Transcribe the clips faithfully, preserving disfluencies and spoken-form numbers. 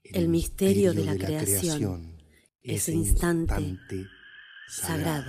El misterio de la creación, ese instante sagrado.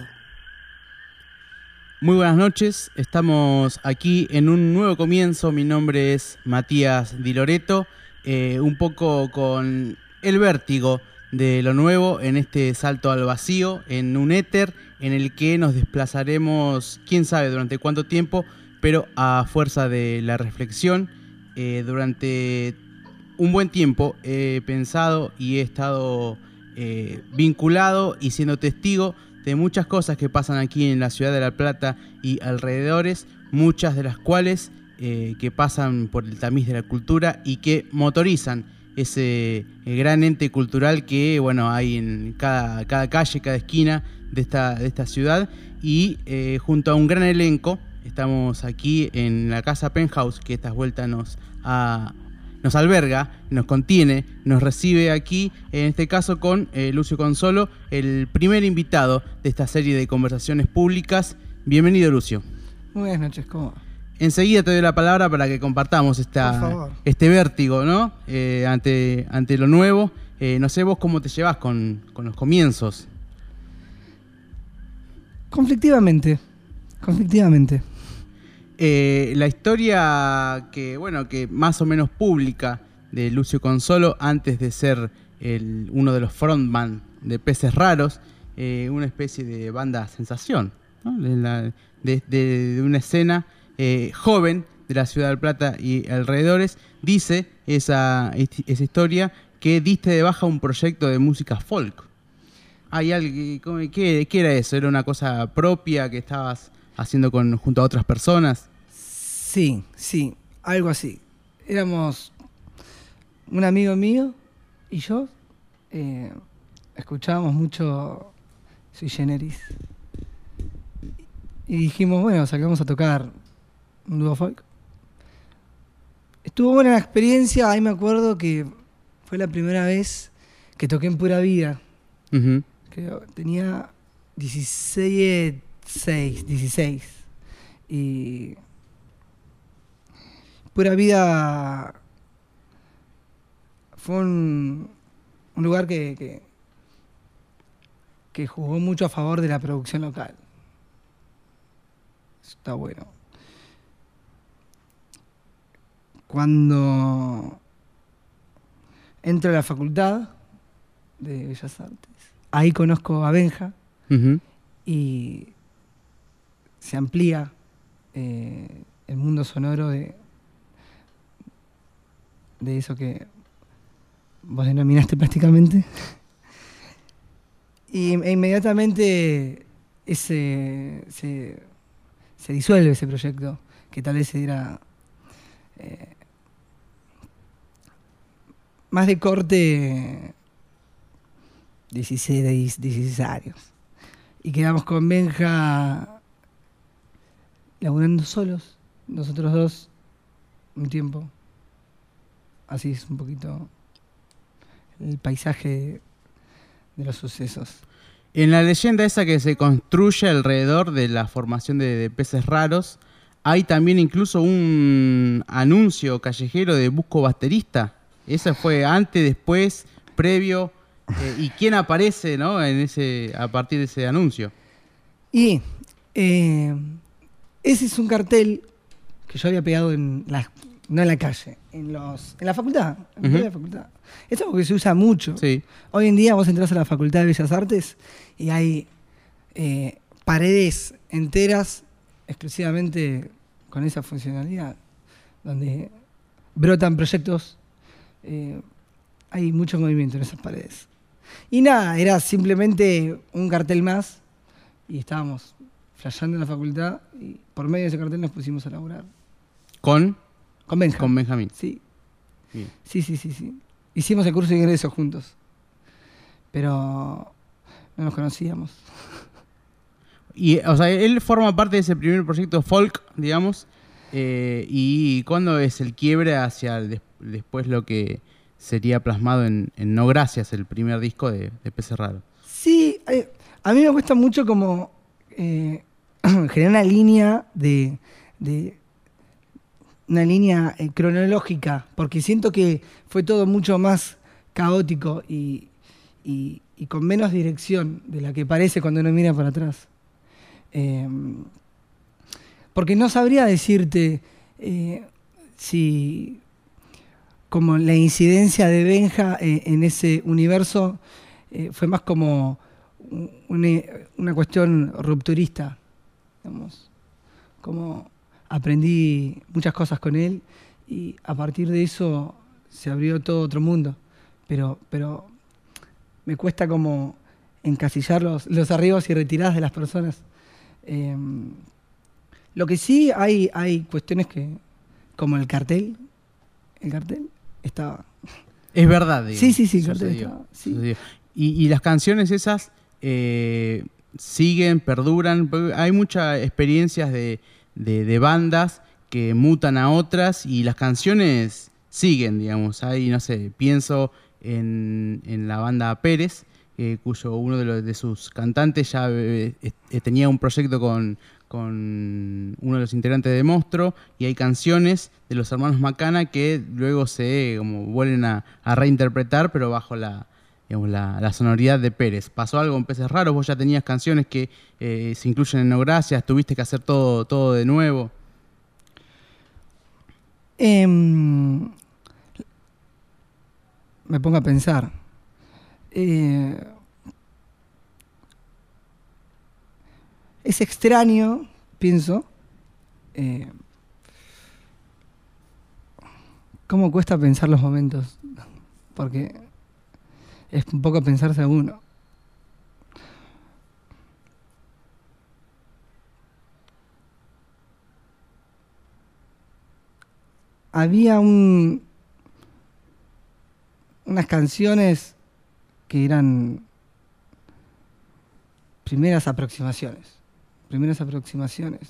Muy buenas noches, estamos aquí en un nuevo comienzo. Mi nombre es Matías Di Loreto, eh, un poco con el vértigo de lo nuevo en este salto al vacío, en un éter en el que nos desplazaremos, quién sabe durante cuánto tiempo, pero a fuerza de la reflexión, eh, durante un buen tiempo he pensado y he estado eh, vinculado y siendo testigo de muchas cosas que pasan aquí en la ciudad de La Plata y alrededores, muchas de las cuales eh, que pasan por el tamiz de la cultura y que motorizan ese gran ente cultural que bueno hay en cada, cada calle, cada esquina de esta, de esta ciudad. Y eh, junto a un gran elenco estamos aquí en la Casa Penthouse, que esta vuelta nos ha... nos alberga, nos contiene, nos recibe aquí, en este caso con eh, Lucio Consolo, el primer invitado de esta serie de conversaciones públicas. Bienvenido, Lucio. Muy buenas noches, ¿cómo va? Enseguida te doy la palabra para que compartamos esta, este vértigo, ¿no? Eh, ante, ante lo nuevo. Eh, no sé vos cómo te llevas con, con los comienzos. Conflictivamente, conflictivamente. Eh, la historia que, bueno, que más o menos pública de Lucio Consolo antes de ser el, uno de los frontman de Peces Raros, eh, una especie de banda sensación, ¿no? de, la, de, de, de una escena eh, joven de la ciudad de La Plata y alrededores. Dice esa, esa historia que diste de baja un proyecto de música folk. ¿Hay algo, qué, ¿Qué era eso? ¿Era una cosa propia que estabas haciendo con, junto a otras personas? Sí, sí, algo así. Éramos un amigo mío y yo, eh, escuchábamos mucho Sui Generis y dijimos, bueno, salgamos a tocar un dúo folk. Estuvo buena la experiencia. Ahí me acuerdo que fue la primera vez que toqué en Pura Vida. Uh-huh. Que tenía dieciséis, dieciséis. Y Pura Vida fue un, un lugar que, que, que jugó mucho a favor de la producción local. Eso está bueno. Cuando entro a la facultad de Bellas Artes, ahí conozco a Benja. Uh-huh. Y se amplía eh, el mundo sonoro de, de eso que vos denominaste prácticamente. Y e inmediatamente ese, se, se disuelve ese proyecto, que tal vez era eh, más de corte dieciséis, dieciséis años. Y quedamos con Benja laburando solos, nosotros dos, un tiempo. Así es un poquito el paisaje de los sucesos. En la leyenda esa que se construye alrededor de la formación de, de Peces Raros, hay también incluso un anuncio callejero de busco baterista. ¿Eso fue antes, después, previo? Eh, ¿Y quién aparece, ¿no? en ese, a partir de ese anuncio? Y eh, ese es un cartel que yo había pegado en la, no en la calle, en los en la facultad. En uh-huh. la facultad. Esto es porque se usa mucho. Sí. Hoy en día vos entras a la Facultad de Bellas Artes y hay eh, paredes enteras exclusivamente con esa funcionalidad, donde brotan proyectos. Eh, hay mucho movimiento en esas paredes. Y nada, era simplemente un cartel más y estábamos flasheando en la facultad y por medio de ese cartel nos pusimos a laburar. ¿Con? Con Benja. Con Benjamín. Sí. Bien. Sí, sí, sí, sí. Hicimos el curso de ingreso juntos, pero no nos conocíamos. Y, o sea, él forma parte de ese primer proyecto folk, digamos, eh, y ¿cuándo es el quiebre hacia des- después lo que sería plasmado en, en No Gracias, el primer disco de, de Peces Raros? Sí, eh, a mí me cuesta mucho como eh, generar una línea de, de una línea eh, cronológica, porque siento que fue todo mucho más caótico y, y, y con menos dirección de la que parece cuando uno mira para atrás. Eh, porque no sabría decirte eh, si como la incidencia de Benja eh, en ese universo eh, fue más como una, una cuestión rupturista, digamos, como aprendí muchas cosas con él y a partir de eso se abrió todo otro mundo, pero, pero me cuesta como encasillar los, los arribos y retiradas de las personas. Eh, lo que sí hay, hay cuestiones que, como el cartel, el cartel estaba... Es verdad, digamos. Sí, sí, sí, el cartel estaba. Sí. Y, y las canciones esas eh, siguen, perduran. Hay muchas experiencias de, de, de bandas que mutan a otras y las canciones siguen, digamos. Ahí, no sé, pienso en, en la banda Pérez, eh, cuyo uno de, los, de sus cantantes ya eh, eh, tenía un proyecto con, con uno de los integrantes de Monstruo, y hay canciones de los hermanos Macana que luego se como vuelven a, a reinterpretar, pero bajo la, digamos, la, la sonoridad de Pérez. ¿Pasó algo en Peces Raros? Vos ya tenías canciones que eh, se incluyen en No Gracias, tuviste que hacer todo, todo de nuevo. Eh, me pongo a pensar. Eh, es extraño, pienso, eh, cómo cuesta pensar los momentos, porque es un poco pensarse a uno. Había un, unas canciones que eran primeras aproximaciones, primeras aproximaciones.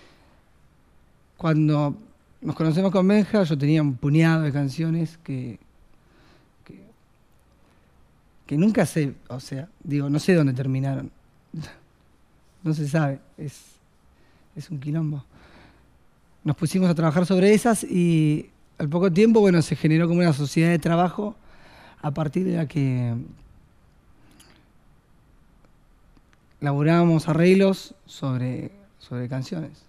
Cuando nos conocemos con Benja, yo tenía un puñado de canciones que, que, que nunca sé, o sea, digo, no sé dónde terminaron. No se sabe, es, es un quilombo. Nos pusimos a trabajar sobre esas y al poco tiempo, bueno, se generó como una sociedad de trabajo a partir de la que laburábamos arreglos sobre, sobre canciones.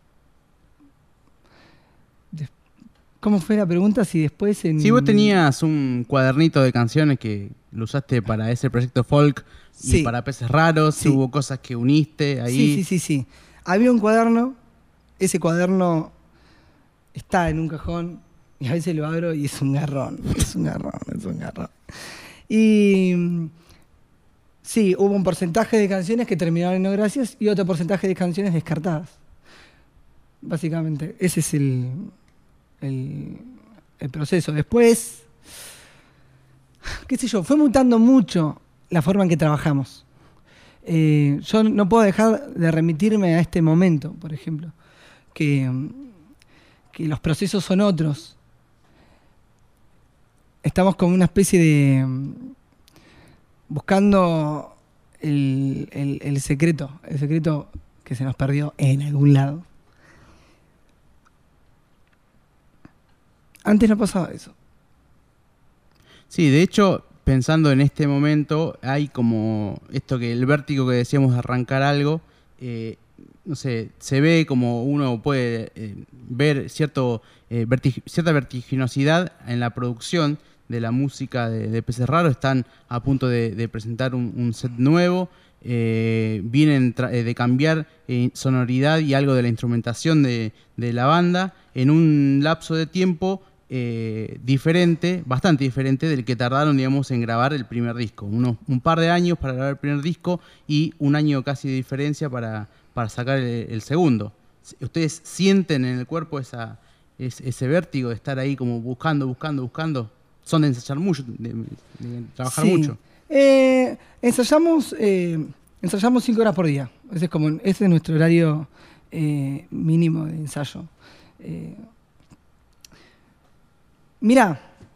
De, ¿Cómo fue la pregunta? Si después en... Si vos tenías un cuadernito de canciones que lo usaste para ese proyecto folk y sí. para Peces Raros, sí. hubo cosas que uniste ahí. Sí, sí, sí, sí. Había un cuaderno, ese cuaderno está en un cajón y a veces lo abro y es un garrón, es un garrón, es un garrón. Y sí, hubo un porcentaje de canciones que terminaron en No Gracias y otro porcentaje de canciones descartadas. Básicamente, ese es el, el, el proceso. Después, qué sé yo, fue mutando mucho la forma en que trabajamos. Eh, yo no puedo dejar de remitirme a este momento, por ejemplo, que, que los procesos son otros. Estamos como una especie de... buscando el, el, el secreto, el secreto que se nos perdió en algún lado. Antes no pasaba eso. Sí, de hecho, pensando en este momento, hay como esto que el vértigo que decíamos de arrancar algo, eh, no sé, se ve como uno puede eh, ver cierto, eh, vertig- cierta vertiginosidad en la producción de la música de, de Peces Raros. Están a punto de, de presentar un, un set nuevo, eh, vienen tra- de cambiar eh, sonoridad y algo de la instrumentación de, de la banda en un lapso de tiempo eh, diferente, bastante diferente del que tardaron, digamos, en grabar el primer disco. Unos, un par de años para grabar el primer disco y un año casi de diferencia para, para sacar el, el segundo. ¿Ustedes sienten en el cuerpo esa, ese, ese vértigo de estar ahí como buscando, buscando, buscando? Son de ensayar mucho, de, de trabajar sí. mucho. Eh, ensayamos, eh, ensayamos cinco horas por día. Ese es, como, ese es nuestro horario eh, mínimo de ensayo. Eh, mirá,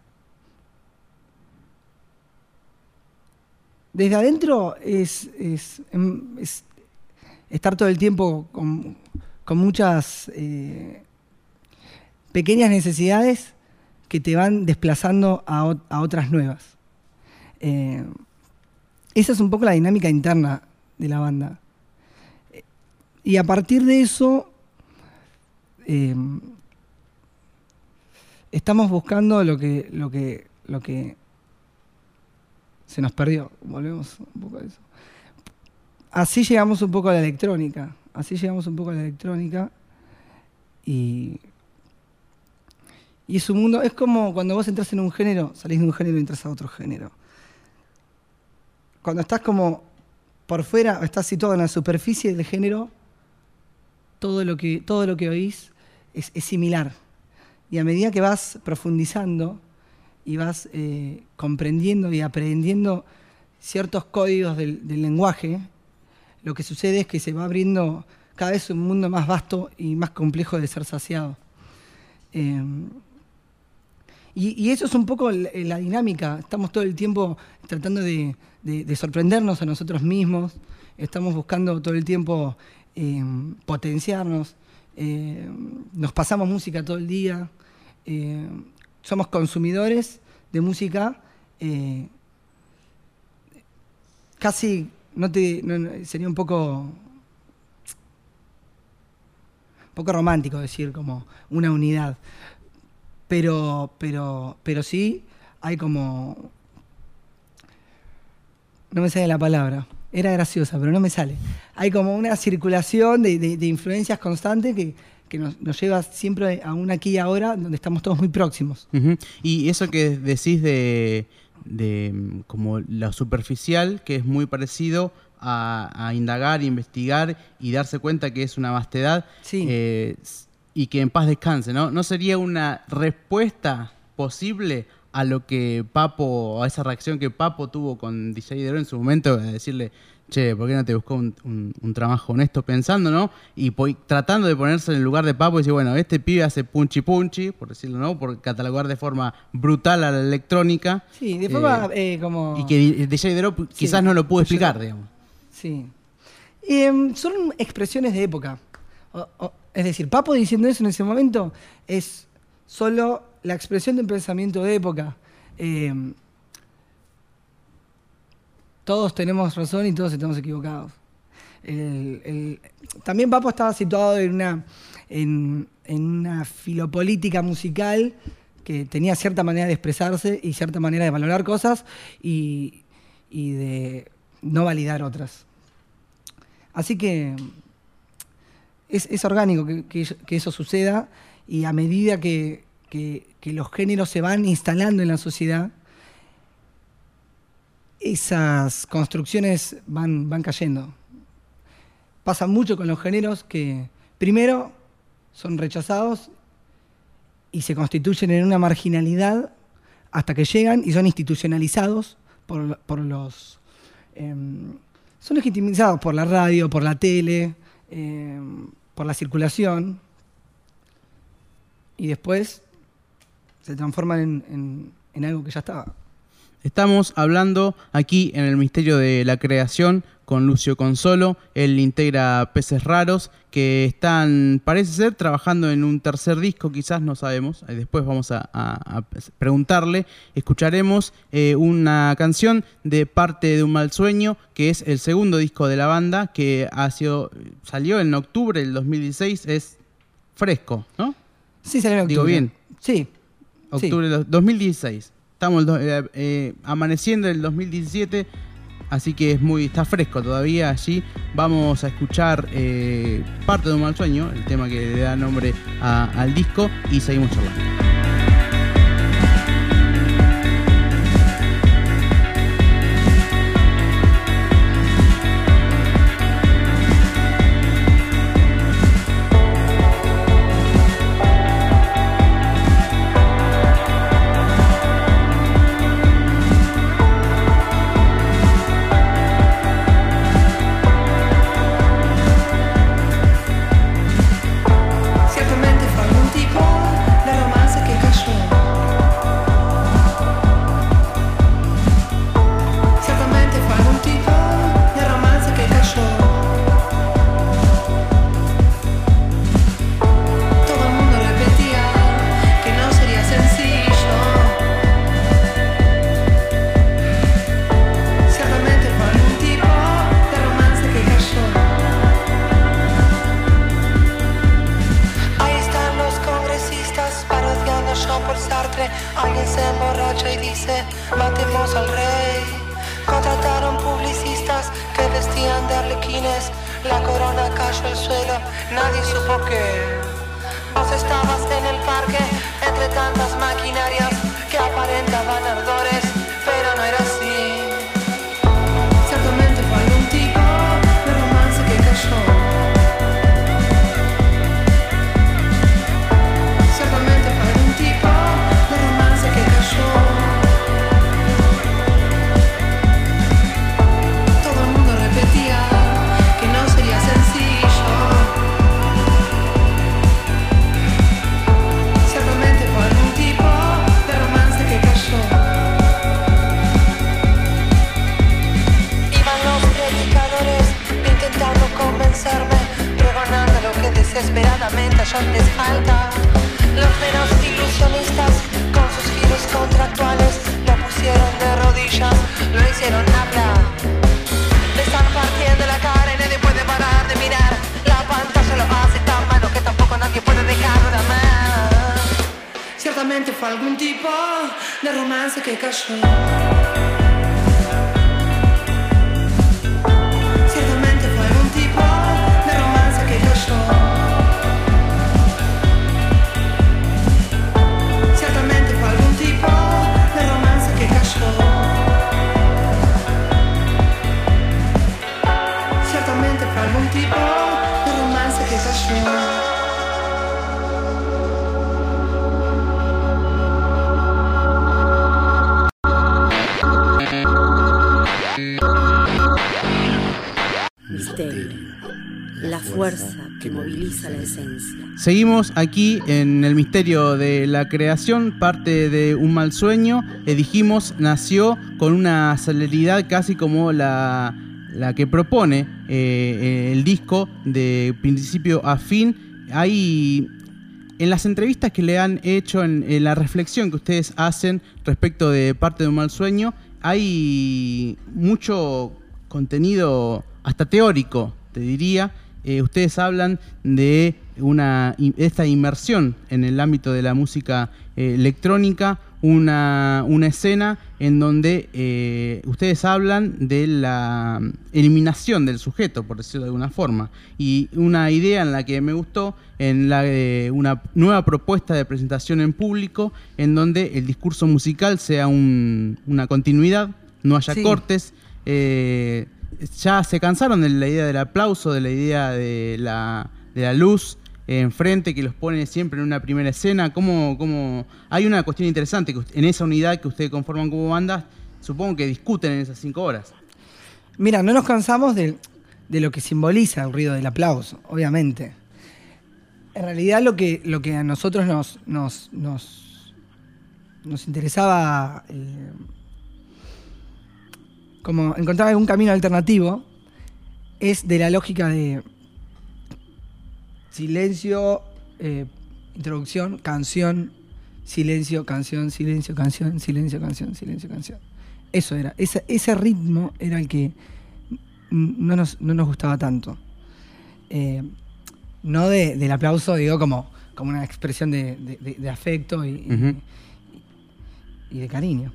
desde adentro es, es, es estar todo el tiempo con, con muchas eh, pequeñas necesidades que te van desplazando a, a otras nuevas. Eh, esa es un poco la dinámica interna de la banda. Y a partir de eso, eh, estamos buscando lo que, lo que, lo que se nos perdió. Volvemos un poco a eso. Así llegamos un poco a la electrónica. Así llegamos un poco a la electrónica. Y, y es un mundo, es como cuando vos entras en un género, salís de un género y entras a otro género. Cuando estás como por fuera, estás situado en la superficie del género, todo lo que, todo lo que oís es, es similar. Y a medida que vas profundizando y vas eh, comprendiendo y aprendiendo ciertos códigos del, del lenguaje, lo que sucede es que se va abriendo cada vez un mundo más vasto y más complejo de ser saciado. Eh, y, y eso es un poco la, la dinámica. Estamos todo el tiempo tratando de, de, de sorprendernos a nosotros mismos. Estamos buscando todo el tiempo eh, potenciarnos. Eh, nos pasamos música todo el día. Eh, somos consumidores de música. Eh, casi, no te, no, sería un poco... un poco romántico decir como una unidad, pero, pero, pero sí hay como, no me sale la palabra, era graciosa, pero no me sale, hay como una circulación de, de, de influencias constantes que, que nos, nos lleva siempre a un aquí y ahora donde estamos todos muy próximos. Uh-huh. Y eso que decís de, de como lo superficial, que es muy parecido A, a indagar, investigar y darse cuenta que es una vastedad, sí. eh, y que en paz descanse, ¿no? ¿No sería una respuesta posible a lo que Papo, a esa reacción que Papo tuvo con D J Dero en su momento, de decirle, che, ¿por qué no te buscó un, un, un trabajo honesto? Pensando, ¿no? Y po- tratando de ponerse en el lugar de Papo y decir, bueno, este pibe hace punchi punchi, por decirlo, ¿no? Por catalogar de forma brutal a la electrónica. Sí, de forma eh, eh, como... Y que D J Dero quizás sí, no lo pudo explicar, digamos. Sí. Eh, son expresiones de época. O, o, es decir, Papo diciendo eso en ese momento es solo la expresión de un pensamiento de época. Eh, todos tenemos razón y todos estamos equivocados. El, el, también Papo estaba situado en una, en, en una filopolítica musical que tenía cierta manera de expresarse y cierta manera de valorar cosas y, y de no validar otras. Así que es, es orgánico que, que, que eso suceda y a medida que, que, que los géneros se van instalando en la sociedad, esas construcciones van, van cayendo. Pasa mucho con los géneros que primero son rechazados y se constituyen en una marginalidad hasta que llegan y son institucionalizados por, por los... Eh, son legitimizados por la radio, por la tele, eh, por la circulación, y después se transforman en, en, en algo que ya estaba. Estamos hablando aquí en el Misterio de la Creación con Lucio Consolo. Él integra Peces Raros, que están, parece ser, trabajando en un tercer disco, quizás, no sabemos. Después vamos a, a, a preguntarle. Escucharemos eh, una canción de Parte de un mal sueño, que es el segundo disco de la banda, que ha sido, salió en octubre del dos mil dieciséis. Es fresco, ¿no? Sí, salió en octubre. Digo bien. Sí. Octubre del dos mil dieciséis. Estamos eh, eh, amaneciendo el dos mil diecisiete, así que es muy, está fresco todavía allí. Vamos a escuchar eh, Parte de un mal sueño, el tema que le da nombre a, al disco, y seguimos charlando. Ciertamente fue algún tipo de romance vencimos al rey. Contrataron publicistas que vestían de arlequines. La corona cayó al suelo, nadie supo qué. Vos estabas en el parque entre tantas maquinarias que aparentaban ardores, pero no era así. Ciertamente fue algún tipo de romance que cayó. Ciertamente fue algún tipo de romance que cayó. Todo el mundo repetía que no sería sencillo. Ciertamente fue algún tipo de romance que cayó. Iban los predicadores intentando convencerme, pregonando lo que desesperadamente a ellos les falta. Los menos ilusionistas con sus giros contractuales lo pusieron de rodillas, lo hicieron hablar. Le están partiendo la cara y nadie puede parar de mirar. La pantalla lo hace tan malo que tampoco nadie puede dejarlo de amar. Ciertamente fue algún tipo de romance que cayó. Ciertamente fue algún tipo de romance que cayó. Ciertamente fue algún tipo de romance que cayó. Ciertamente fue algún tipo de romance que cayó. Misterio, la fuerza que moviliza la esencia. Seguimos aquí en el misterio de la creación, parte de Un mal sueño. Eh, dijimos, nació con una celeridad casi como la, la que propone eh, el disco de principio a fin. Hay, en las entrevistas que le han hecho, en, en la reflexión que ustedes hacen respecto de parte de Un mal sueño, hay mucho contenido hasta teórico, te diría. Eh, ustedes hablan de una esta inmersión en el ámbito de la música eh, electrónica, una, una escena en donde eh, ustedes hablan de la eliminación del sujeto, por decirlo de alguna forma, y una idea en la que me gustó, en la eh, una nueva propuesta de presentación en público, en donde el discurso musical sea un, una continuidad, no haya sí. cortes. Eh, ya se cansaron de la idea del aplauso, de la idea de la, de la luz eh, enfrente, que los pone siempre en una primera escena. ¿Cómo, cómo? Hay una cuestión interesante que en esa unidad que ustedes conforman como banda, supongo que discuten en esas cinco horas. Mira, no nos cansamos de, de lo que simboliza el ruido del aplauso, obviamente. En realidad lo que, lo que a nosotros nos, nos, nos, nos interesaba... Eh, como encontrar algún camino alternativo, es de la lógica de silencio, eh, introducción, canción, silencio, canción, silencio, canción, silencio, canción, silencio, canción. Eso era, ese, ese ritmo era el que no nos, no nos gustaba tanto. Eh, no de, del aplauso, digo, como, como una expresión de, de, de afecto y, uh-huh. y, y de cariño.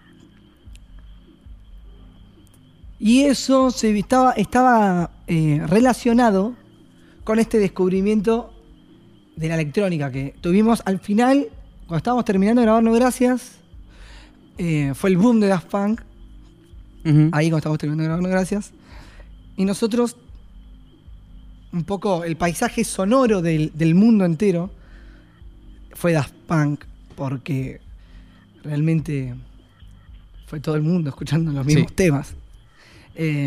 Y eso se estaba, estaba eh, relacionado con este descubrimiento de la electrónica que tuvimos al final, cuando estábamos terminando de grabar No Gracias. Eh, fue el boom de Daft Punk. Uh-huh. Ahí cuando estábamos terminando de grabar No Gracias. Y nosotros, un poco el paisaje sonoro del, del mundo entero fue Daft Punk, porque realmente fue todo el mundo escuchando los mismos sí. temas. Eh,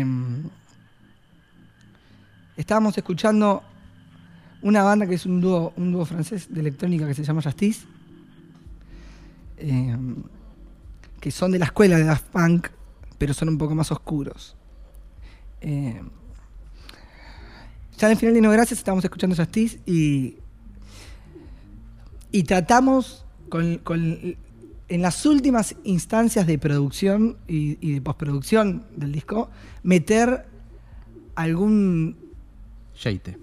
estábamos escuchando una banda que es un dúo, un dúo francés de electrónica que se llama Justice, eh, que son de la escuela de Daft Punk, pero son un poco más oscuros. Eh, ya en el final de No Gracias estábamos escuchando Justice y, y tratamos con, con en las últimas instancias de producción y, y de postproducción del disco, meter algún... Sheite.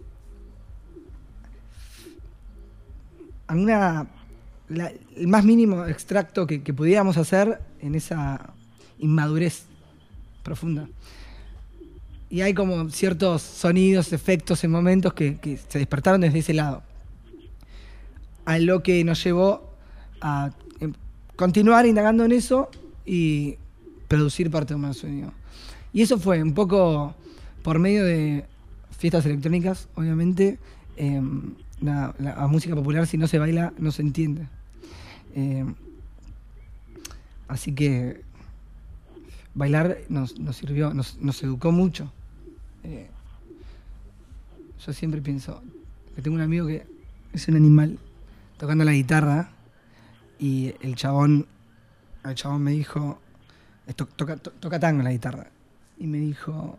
Alguna... La, el más mínimo extracto que, que pudiéramos hacer en esa, inmadurez profunda. Y hay como ciertos sonidos, efectos en momentos que, que se despertaron desde ese lado. A lo que nos llevó a eh, continuar indagando en eso y producir Parte de un sueño. Y eso fue un poco por medio de fiestas electrónicas, obviamente. Eh, la, la, la música popular, si no se baila, no se entiende. Eh, así que bailar nos, nos sirvió, nos, nos educó mucho. Eh, yo siempre pienso que tengo un amigo que es un animal tocando la guitarra y el chabón, el chabón me dijo, to, toca, to, toca tango en la guitarra, y me dijo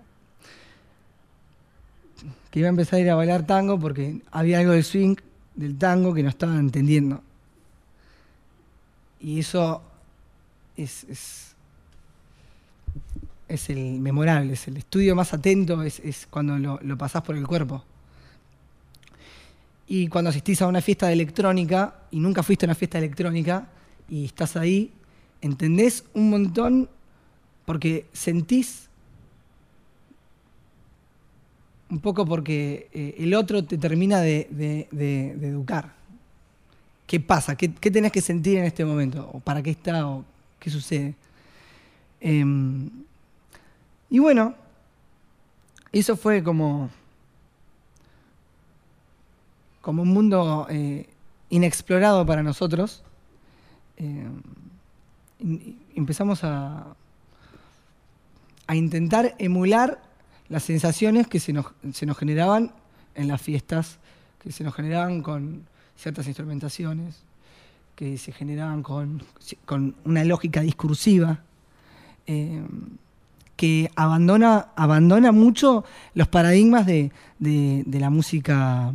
que iba a empezar a ir a bailar tango porque había algo del swing del tango que no estaba entendiendo. Y eso es, es, es el memorable, es el estudio más atento, es, es cuando lo, lo pasás por el cuerpo. Y cuando asistís a una fiesta de electrónica, y nunca fuiste a una fiesta electrónica, y estás ahí, entendés un montón porque sentís un poco porque eh, el otro te termina de, de, de, de educar. ¿Qué pasa? ¿Qué, ¿Qué tenés que sentir en este momento? ¿O para qué está? ¿O qué sucede? Eh, y bueno, eso fue como, como un mundo eh, inexplorado para nosotros. Eh, y empezamos a, a intentar emular las sensaciones que se nos, se nos generaban en las fiestas, que se nos generaban con ciertas instrumentaciones, que se generaban con, con una lógica discursiva, eh, que abandona, abandona mucho los paradigmas de, de, de la música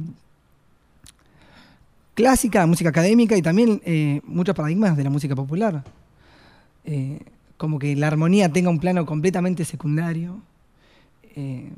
clásica, música académica, y también eh, muchos paradigmas de la música popular. Eh, como que la armonía tenga un plano completamente secundario. Eh,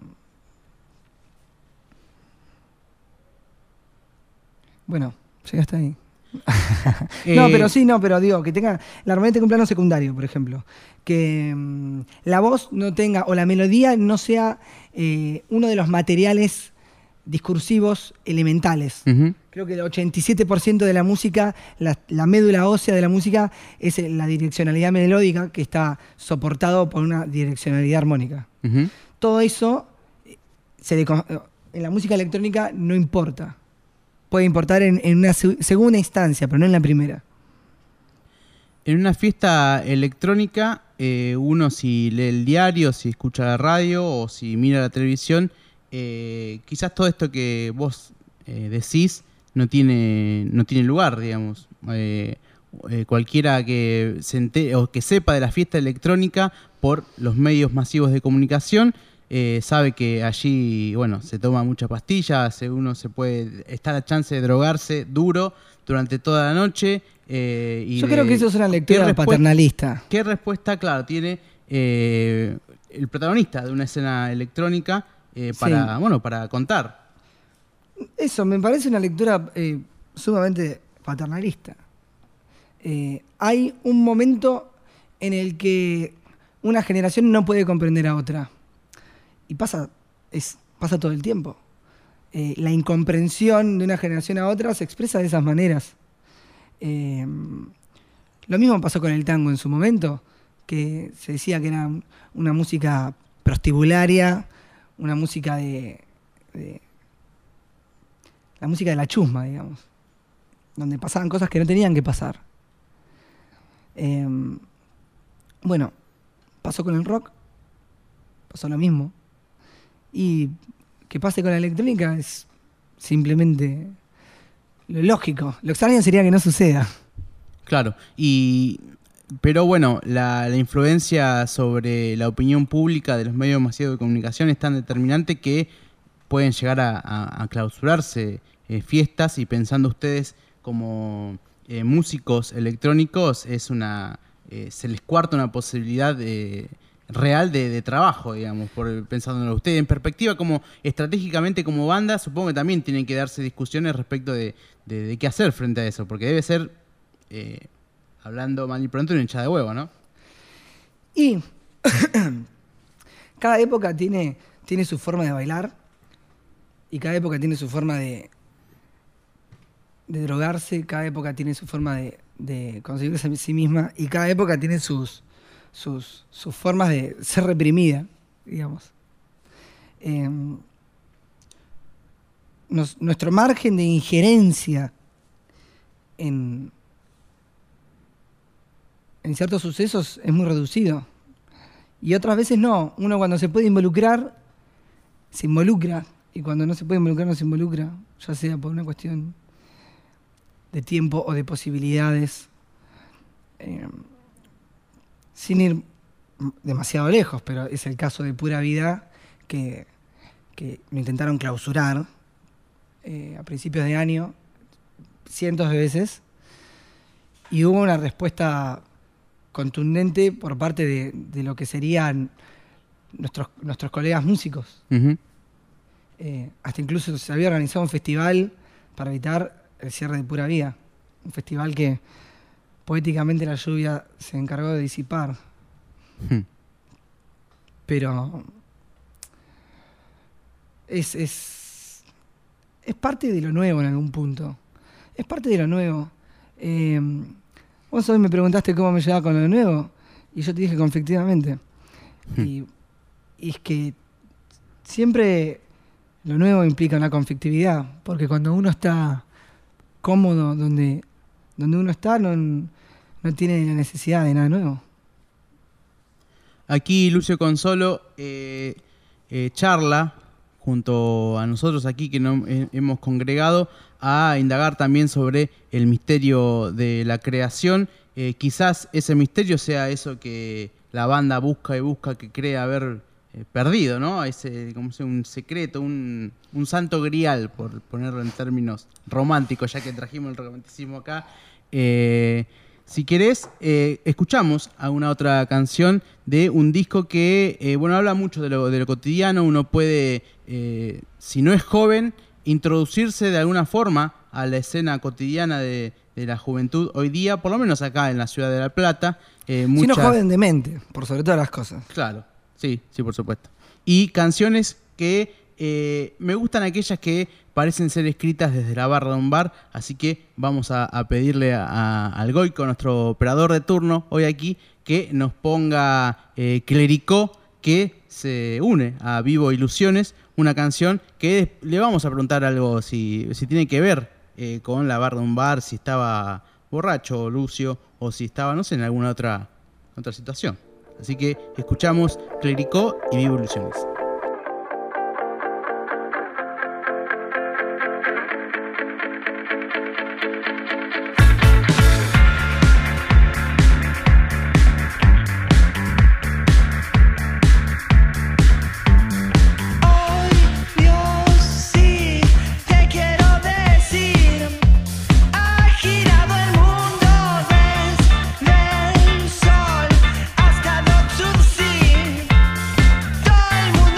bueno, llegaste ahí. eh, no, pero sí, no, pero digo, que tenga la armonía tenga un plano secundario, por ejemplo. Que mmm, la voz no tenga, o la melodía no sea eh, uno de los materiales discursivos elementales. Uh-huh. Creo que el ochenta y siete por ciento de la música, la, la médula ósea de la música es la direccionalidad melódica, que está soportado por una direccionalidad armónica. Uh-huh. Todo eso se de, en la música electrónica no importa. Puede importar en, en una su, segunda instancia, pero no en la primera. En una fiesta electrónica, eh, uno si lee el diario, si escucha la radio o si mira la televisión, eh, quizás todo esto que vos eh, decís no tiene, no tiene lugar, digamos. Eh, eh, cualquiera que se entere, o que sepa de la fiesta electrónica por los medios masivos de comunicación, Eh, sabe que allí, bueno, se toma muchas pastillas, uno se puede, está la chance de drogarse duro durante toda la noche. Eh, y Yo de, creo que eso es una lectura ¿qué paternalista. ¿Qué respuesta, claro, tiene eh, el protagonista de una escena electrónica eh, para, sí. bueno, para contar? Eso, me parece una lectura eh, sumamente paternalista. Eh, hay un momento en el que una generación no puede comprender a otra. Y pasa, es, pasa todo el tiempo. Eh, la incomprensión de una generación a otra se expresa de esas maneras. Eh, lo mismo pasó con el tango en su momento, que se decía que era una música prostibularia, una música de, de... la música de la chusma, digamos, donde pasaban cosas que no tenían que pasar. Eh, bueno, pasó con el rock, pasó lo mismo. Y que pase con la electrónica es simplemente lo lógico. Lo extraño sería que no suceda. Claro, y pero bueno, la, la influencia sobre la opinión pública de los medios masivos de comunicación es tan determinante que pueden llegar a, a, a clausurarse eh, fiestas, y pensando ustedes como eh, músicos electrónicos, es una eh, se les cuarta una posibilidad de real de, de trabajo, digamos, por pensándolo ustedes en perspectiva, como estratégicamente como banda, supongo que también tienen que darse discusiones respecto de, de, de qué hacer frente a eso, porque debe ser, eh, hablando mal y pronto, una hinchada de huevo, ¿no? Y cada época tiene, tiene su forma de bailar y cada época tiene su forma de, de drogarse, cada época tiene su forma de, de conseguirse a sí misma y cada época tiene sus, sus, sus formas de ser reprimida, digamos. Eh, nos, nuestro margen de injerencia en, en ciertos sucesos es muy reducido. Y otras veces no. Uno cuando se puede involucrar, se involucra. Y cuando no se puede involucrar, no se involucra. Ya sea por una cuestión de tiempo o de posibilidades. Eh, sin ir demasiado lejos, pero es el caso de Pura Vida, que, que lo intentaron clausurar eh, a principios de año, cientos de veces. Y hubo una respuesta contundente por parte de, de lo que serían nuestros, nuestros colegas músicos. Uh-huh. Eh, hasta incluso se había organizado un festival para evitar el cierre de Pura Vida. Un festival que poéticamente la lluvia se encargó de disipar. Uh-huh. Pero es, es, es parte de lo nuevo en algún punto. Es parte de lo nuevo. Eh, Vos hoy me preguntaste cómo me llevaba con lo nuevo y yo te dije conflictivamente. Hmm. Y, y es que siempre lo nuevo implica una conflictividad, porque cuando uno está cómodo donde, donde uno está, no, no tiene la necesidad de nada nuevo. Aquí Lucio Consolo eh, eh, charla junto a nosotros aquí que nos eh, hemos congregado a indagar también sobre el misterio de la creación. Eh, quizás ese misterio sea eso que la banda busca y busca, que cree haber eh, perdido, ¿no? Ese, como sea, un secreto, un, un santo grial, por ponerlo en términos románticos, ya que trajimos el romanticismo acá. Eh, si querés, eh, escuchamos alguna otra canción de un disco que, eh, bueno, habla mucho de lo, de lo cotidiano. Uno puede, eh, si no es joven, introducirse de alguna forma a la escena cotidiana de, de la juventud hoy día, por lo menos acá en la ciudad de La Plata. Eh, muchas... Si no joven de mente, por sobre todas las cosas. Claro, sí, sí, por supuesto. Y canciones que eh, me gustan aquellas que parecen ser escritas desde la barra de un bar, así que vamos a, a pedirle a, a, al Goico, nuestro operador de turno hoy aquí, que nos ponga eh, Clericó, que se une a Vivo Ilusiones, una canción que le vamos a preguntar algo si, si tiene que ver eh, con la barra de un bar, si estaba borracho Lucio o si estaba, no sé, en alguna otra, otra situación. Así que escuchamos Clericó y Vivo Ilusiones. Todo el mundo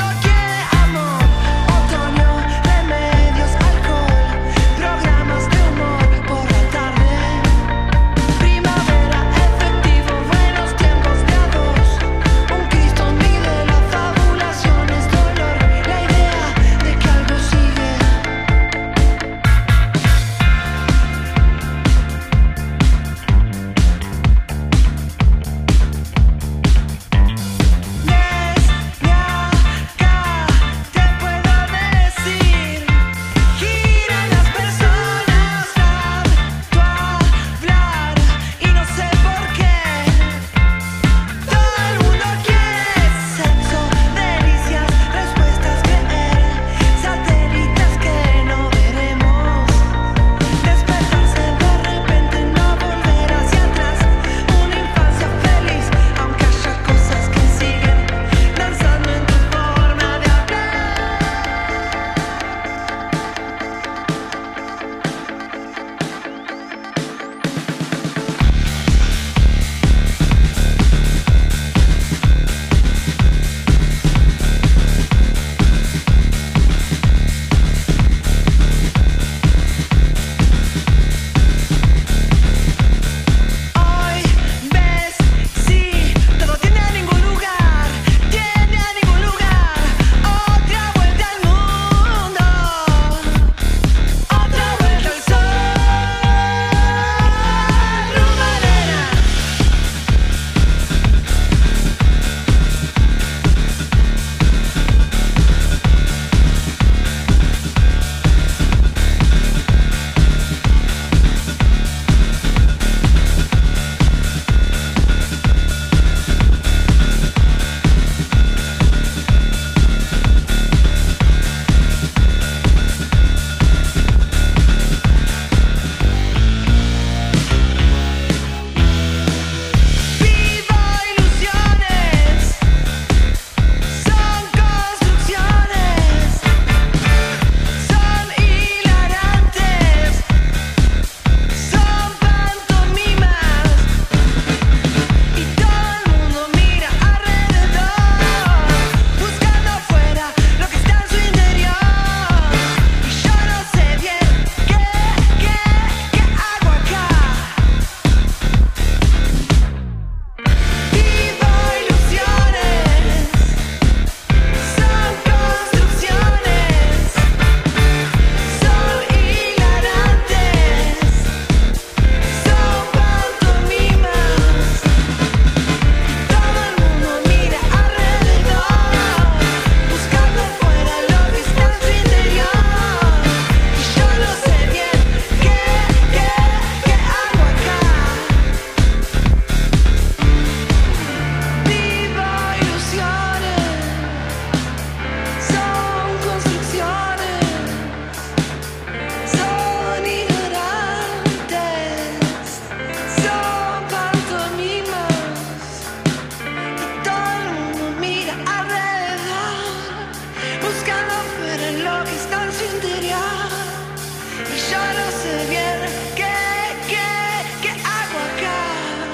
yo no sé bien qué, qué, qué hago acá.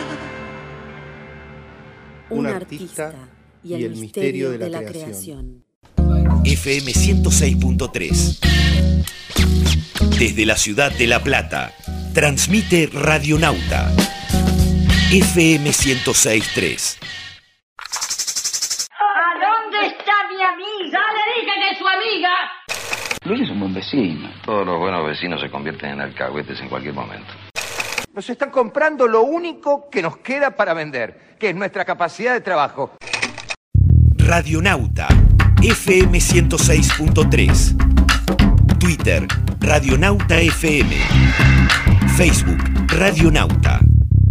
Un artista y el misterio de la creación. F M ciento seis punto tres. Desde la ciudad de La Plata, transmite Radionauta. F M ciento seis punto tres. ¿A dónde está mi amiga? Le dije que es su amiga. Luis es un buen vecino. Todos los buenos vecinos se convierten en alcahuetes en cualquier momento. Nos están comprando lo único que nos queda para vender, que es nuestra capacidad de trabajo. Radionauta, F M ciento seis punto tres. Twitter, Radionauta F M. Facebook, Radionauta.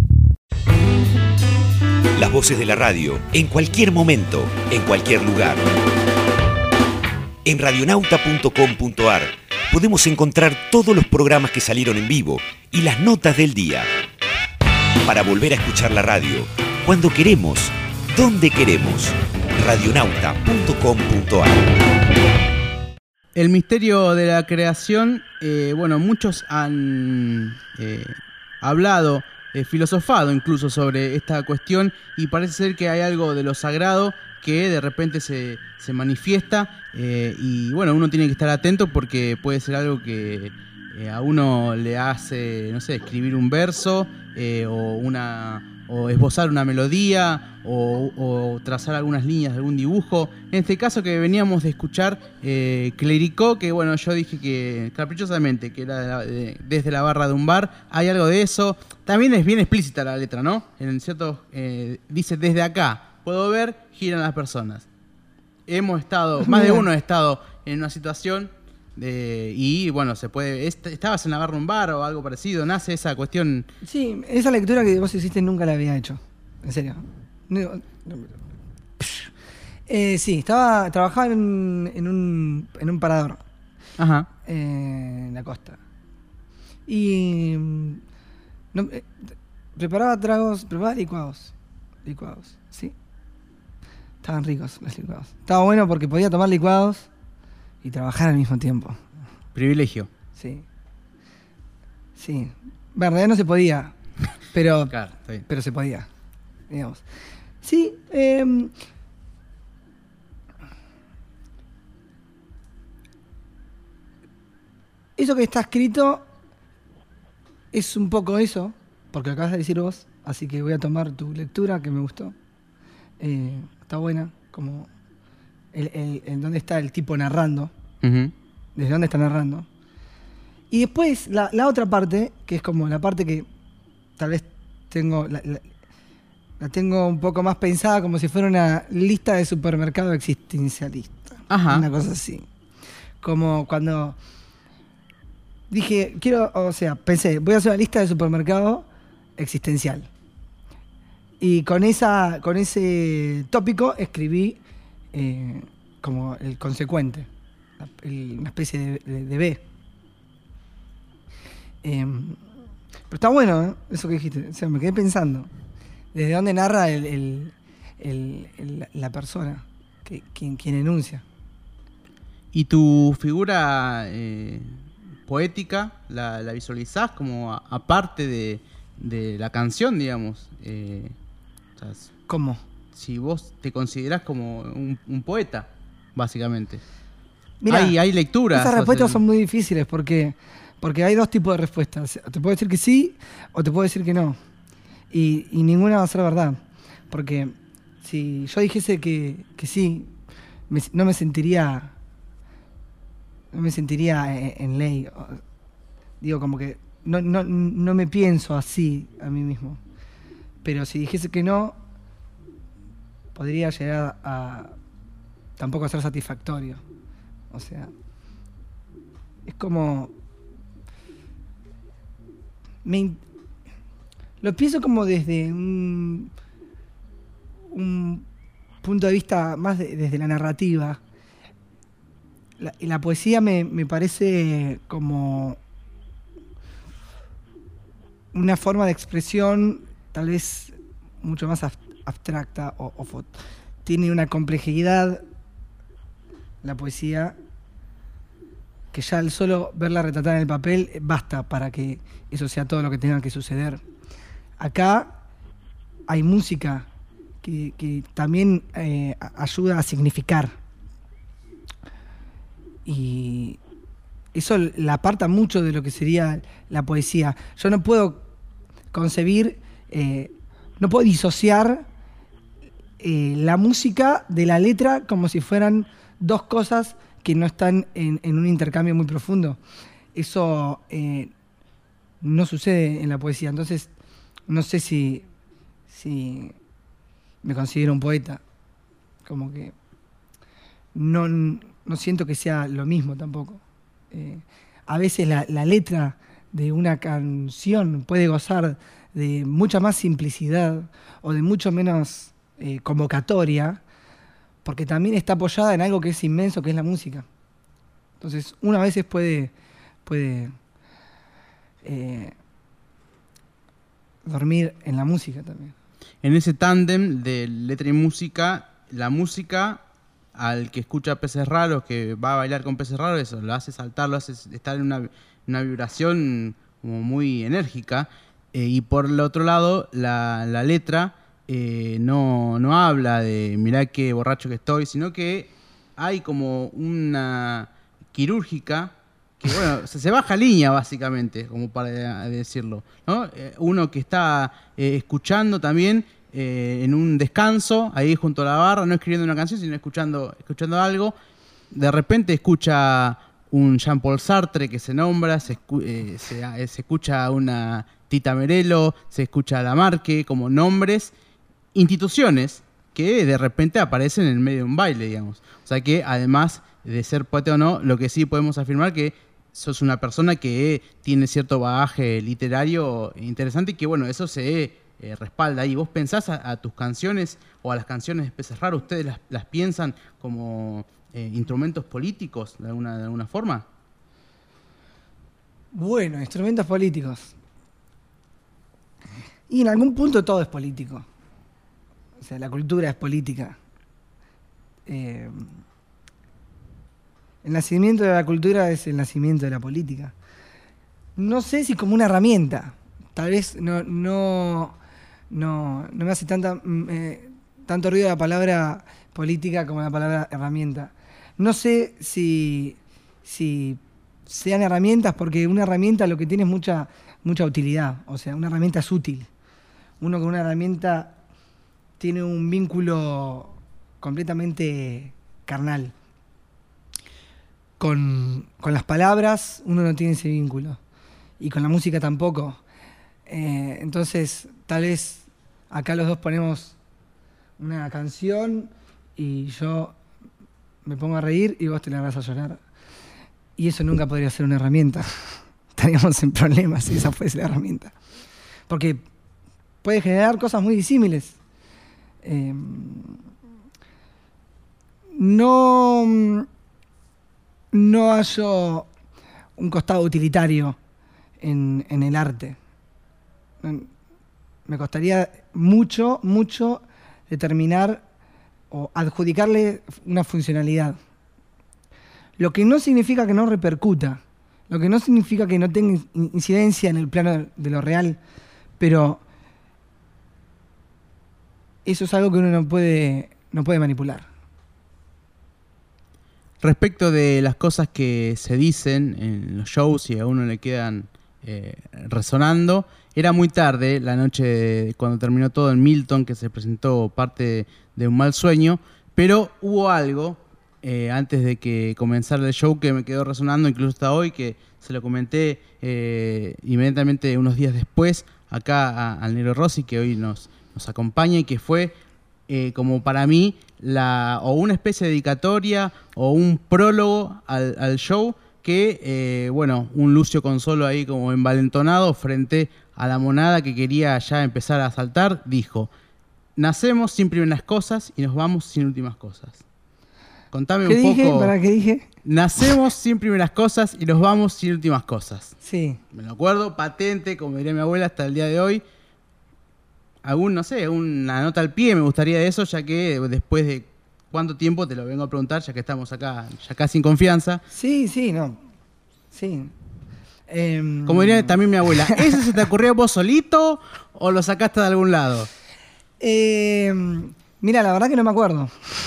Las voces de la radio, en cualquier momento, en cualquier lugar. En radionauta punto com punto ar podemos encontrar todos los programas que salieron en vivo y las notas del día. Para volver a escuchar la radio, cuando queremos, donde queremos. radionauta punto com punto ar. El misterio de la creación, eh, bueno, muchos han eh, hablado, eh, filosofado incluso sobre esta cuestión, y parece ser que hay algo de lo sagrado que de repente se, se manifiesta, eh, y bueno, uno tiene que estar atento porque puede ser algo que eh, a uno le hace, no sé, escribir un verso, eh, o una o esbozar una melodía, o, o trazar algunas líneas de algún dibujo. En este caso que veníamos de escuchar, eh, Clericó, que bueno, yo dije que caprichosamente, que era de la, de, desde la barra de un bar, hay algo de eso. También es bien explícita la letra, ¿no? En cierto, eh, dice, desde acá puedo ver, giran las personas. Hemos estado, más de uno ha estado en una situación de, y bueno, se puede, est- estabas en la barra de un bar o algo parecido, nace esa cuestión. Sí, esa lectura que vos hiciste nunca la había hecho, en serio. No, no, eh, sí, estaba, trabajaba en, en, un, en un parador. Ajá. Eh, en la costa. Y no, eh, preparaba tragos, preparaba licuados. Licuados, sí. Estaban ricos los licuados. Estaba bueno porque podía tomar licuados y trabajar al mismo tiempo. Privilegio. Sí. Sí. Bueno, en realidad no se podía, pero, Claro, está bien. pero se podía, digamos. Sí, eh, eso que está escrito es un poco eso, porque lo acabas de decir vos, así que voy a tomar tu lectura, que me gustó. Eh, está buena, como el, el, el dónde está el tipo narrando, Uh-huh. desde dónde está narrando. Y después la, la otra parte, que es como la parte que tal vez tengo la, la, la tengo un poco más pensada como si fuera una lista de supermercado existencialista. Ajá. Una cosa así. Como cuando dije, quiero, o sea, pensé, voy a hacer una lista de supermercado existencial. Y con esa, con ese tópico escribí eh, como el consecuente, el, una especie de, de, de B. Eh, pero está bueno, ¿eh? Eso que dijiste. O sea, me quedé pensando. ¿Desde dónde narra el, el, el, el, la persona, que, quien, quien enuncia? ¿Y tu figura eh, poética la, la visualizás como a- aparte de, de la canción, digamos? Eh, o sea, ¿Cómo? si vos te considerás como un, un poeta, básicamente. Mirá, hay, hay lecturas. Esas o respuestas sea, son muy difíciles porque, porque hay dos tipos de respuestas. Te puedo decir que sí o te puedo decir que no. Y, y ninguna va a ser verdad. Porque si yo dijese que, que sí, me- no me sentiría. No me sentiría en, en ley. O- Digo, como que no, no, no me pienso así a mí mismo. Pero si dijese que no, podría llegar a tampoco a ser satisfactorio. O sea, es como... Me, in- lo pienso como desde un, un punto de vista más de- desde la narrativa. La, y la poesía me, me parece como una forma de expresión tal vez mucho más ab- abstracta o, o fo- tiene una complejidad la poesía que ya el solo verla retratada en el papel basta para que eso sea todo lo que tenga que suceder. Acá hay música que, que también eh, ayuda a significar. Y eso la aparta mucho de lo que sería la poesía. Yo no puedo concebir, eh, no puedo disociar eh, la música de la letra como si fueran dos cosas que no están en, en un intercambio muy profundo. Eso eh, no sucede en la poesía. Entonces, no sé si, si me considero un poeta. Como que no, no siento que sea lo mismo tampoco. Eh, a veces la, la letra de una canción puede gozar de mucha más simplicidad o de mucho menos eh, convocatoria, porque también está apoyada en algo que es inmenso, que es la música. Entonces, una a veces puede, puede eh, dormir en la música también. En ese tándem de letra y música, la música al que escucha peces raros, que va a bailar con peces raros, eso lo hace saltar, lo hace estar en una, una vibración como muy enérgica. Eh, y por el otro lado, la, la letra eh, no, no habla de mirá qué borracho que estoy, sino que hay como una quirúrgica que, bueno, se, se baja línea básicamente, como para decirlo, ¿no? Eh, uno que está eh, escuchando también eh, en un descanso, ahí junto a la barra, no escribiendo una canción, sino escuchando, escuchando algo, de repente escucha un Jean-Paul Sartre que se nombra, se, escu eh, se, eh, se escucha una Tita Merelo, se escucha a Lamarque como nombres, instituciones que de repente aparecen en el medio de un baile, digamos. O sea que además de ser poeta o no, lo que sí podemos afirmar que sos una persona que tiene cierto bagaje literario interesante y que, bueno, eso se eh, respalda. ¿Y vos pensás a, a tus canciones o a las canciones de Peces Raros, ustedes las, las piensan como eh, instrumentos políticos de alguna, de alguna forma? Bueno, instrumentos políticos. Y en algún punto todo es político. O sea, la cultura es política. Eh, el nacimiento de la cultura es el nacimiento de la política. No sé si como una herramienta. Tal vez no, no, no, no me hace tanta, eh, tanto ruido la palabra política como la palabra herramienta. No sé si, si sean herramientas, porque una herramienta lo que tiene es mucha, mucha utilidad. O sea, una herramienta es útil. Uno con una herramienta tiene un vínculo completamente carnal. Con, con las palabras uno no tiene ese vínculo. Y con la música tampoco. Eh, entonces, tal vez acá los dos ponemos una canción y yo me pongo a reír y vos te la vas a llorar. Y eso nunca podría ser una herramienta. Estaríamos en problemas si esa fuese la herramienta. Porque puede generar cosas muy disímiles. Eh, no, no hallo un costado utilitario en, en el arte. Me costaría mucho, mucho determinar o adjudicarle una funcionalidad. Lo que no significa que no repercuta, lo que no significa que no tenga incidencia en el plano de lo real, pero eso es algo que uno no puede, no puede manipular. Respecto de las cosas que se dicen en los shows y a uno le quedan eh, resonando, era muy tarde, la noche de, cuando terminó todo en Milton, que se presentó parte de Un Mal Sueño, pero hubo algo eh, antes de que comenzara el show que me quedó resonando, incluso hasta hoy, que se lo comenté eh, inmediatamente unos días después acá a, al Negro Rossi, que hoy nos, nos acompaña y que fue eh, como para mí la, o una especie de dedicatoria o un prólogo al, al show que, eh, bueno, un Lucio Consolo ahí como envalentonado frente a la monada que quería ya empezar a saltar, dijo: nacemos sin primeras cosas y nos vamos sin últimas cosas. Contame ¿Qué un dije? poco. ¿Para qué dije? Nacemos sin primeras cosas y nos vamos sin últimas cosas. Sí. Me lo acuerdo, patente, como diría mi abuela, hasta el día de hoy. Algún, no sé, una nota al pie me gustaría de eso, ya que después de cuánto tiempo te lo vengo a preguntar, ya que estamos acá, ya casi en confianza. Sí, sí, no. sí. Eh, Como diría también mi abuela, ¿ese se te ocurrió vos solito o lo sacaste de algún lado? Eh, mira, la verdad que no me acuerdo.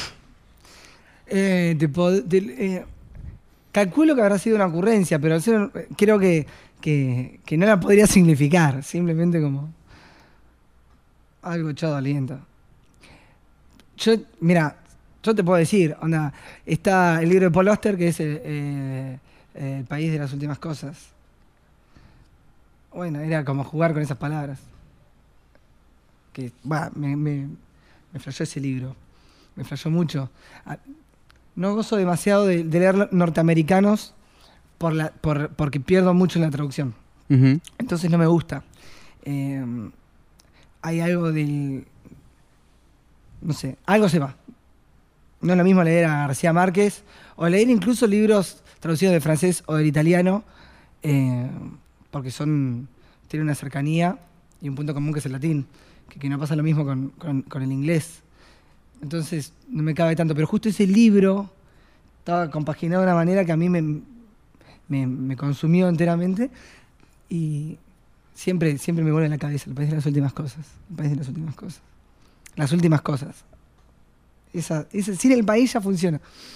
Eh, te pod- te- eh, calculo que habrá sido una ocurrencia, pero creo que, que, que no la podría significar. Simplemente como algo echado aliento. Yo, mira, yo te puedo decir, onda, está el libro de Paul Auster, que es el, eh, el país de las últimas cosas. Bueno, era como jugar con esas palabras. Que, bah, me, me, me flashó ese libro. Me flashó mucho. No gozo demasiado de, de leer norteamericanos por la, por, porque pierdo mucho en la traducción. Uh-huh. Entonces no me gusta. Eh, hay algo del... No sé, algo se va. No es lo mismo leer a García Márquez o leer incluso libros traducidos del francés o del italiano, eh, porque son tienen una cercanía y un punto común que es el latín, que, que no pasa lo mismo con, con, con el inglés. Entonces no me cabe tanto, pero justo ese libro estaba compaginado de una manera que a mí me, me, me consumió enteramente y siempre, siempre me vuelve en la cabeza el país de las últimas cosas, el país de las últimas cosas, las últimas cosas. Esa, esa, sin el país ya funciona.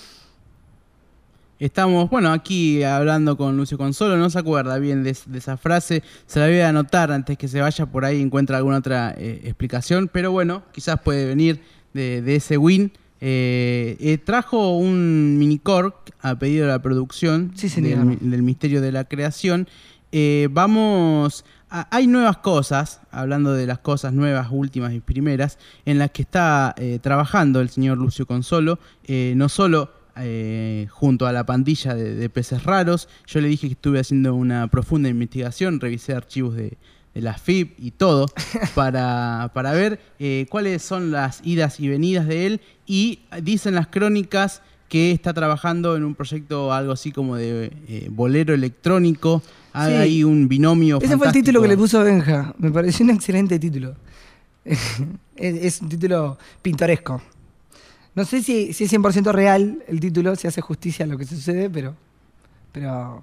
Estamos, bueno, aquí hablando con Lucio Consolo, no se acuerda bien de, de esa frase, se la voy a anotar antes que se vaya, por ahí encuentra alguna otra eh, explicación, pero bueno, quizás puede venir de, de ese win. Eh, eh, trajo un minicore a pedido de la producción, sí, del, del Misterio de la Creación. Eh, vamos, a, hay nuevas cosas, hablando de las cosas nuevas, últimas y primeras, en las que está eh, trabajando el señor Lucio Consolo, eh, no solo Eh, junto a la pandilla de, de peces raros. Yo le dije que estuve haciendo una profunda investigación, revisé archivos de, de la F I B y todo para, para ver eh, cuáles son las idas y venidas de él, y dicen las crónicas que está trabajando en un proyecto algo así como de eh, bolero electrónico. Hay sí. ahí un binomio Ese fantástico. Fue el título que le puso Benja, me pareció un excelente título. es, es un título pintoresco. No sé si, si es cien por ciento real el título, si hace justicia a lo que sucede, pero pero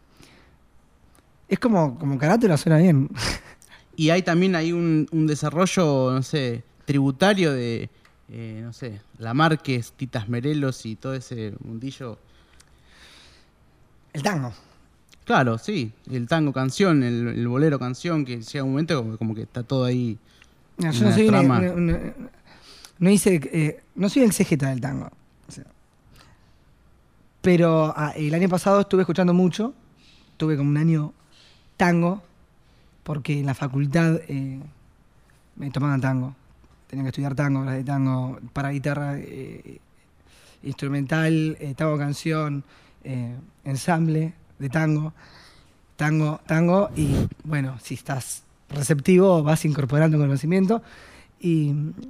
es como, como carátula, suena bien. Y hay también hay un, un desarrollo, no sé, tributario de, eh, no sé, La Márquez, Titas Merelos y todo ese mundillo. El tango. Claro, sí, el tango canción, el, el bolero canción, que llega un momento como, como que está todo ahí. No, yo no soy una, una, una, no hice, eh, no soy el C G del tango. O sea, pero ah, el año pasado estuve escuchando mucho, tuve como un año tango, porque en la facultad eh, me tomaban tango. Tenía que estudiar tango, obras de tango, para guitarra, eh, instrumental, eh, tango canción, eh, ensamble de tango, tango, tango, y bueno, si estás receptivo vas incorporando conocimiento. Y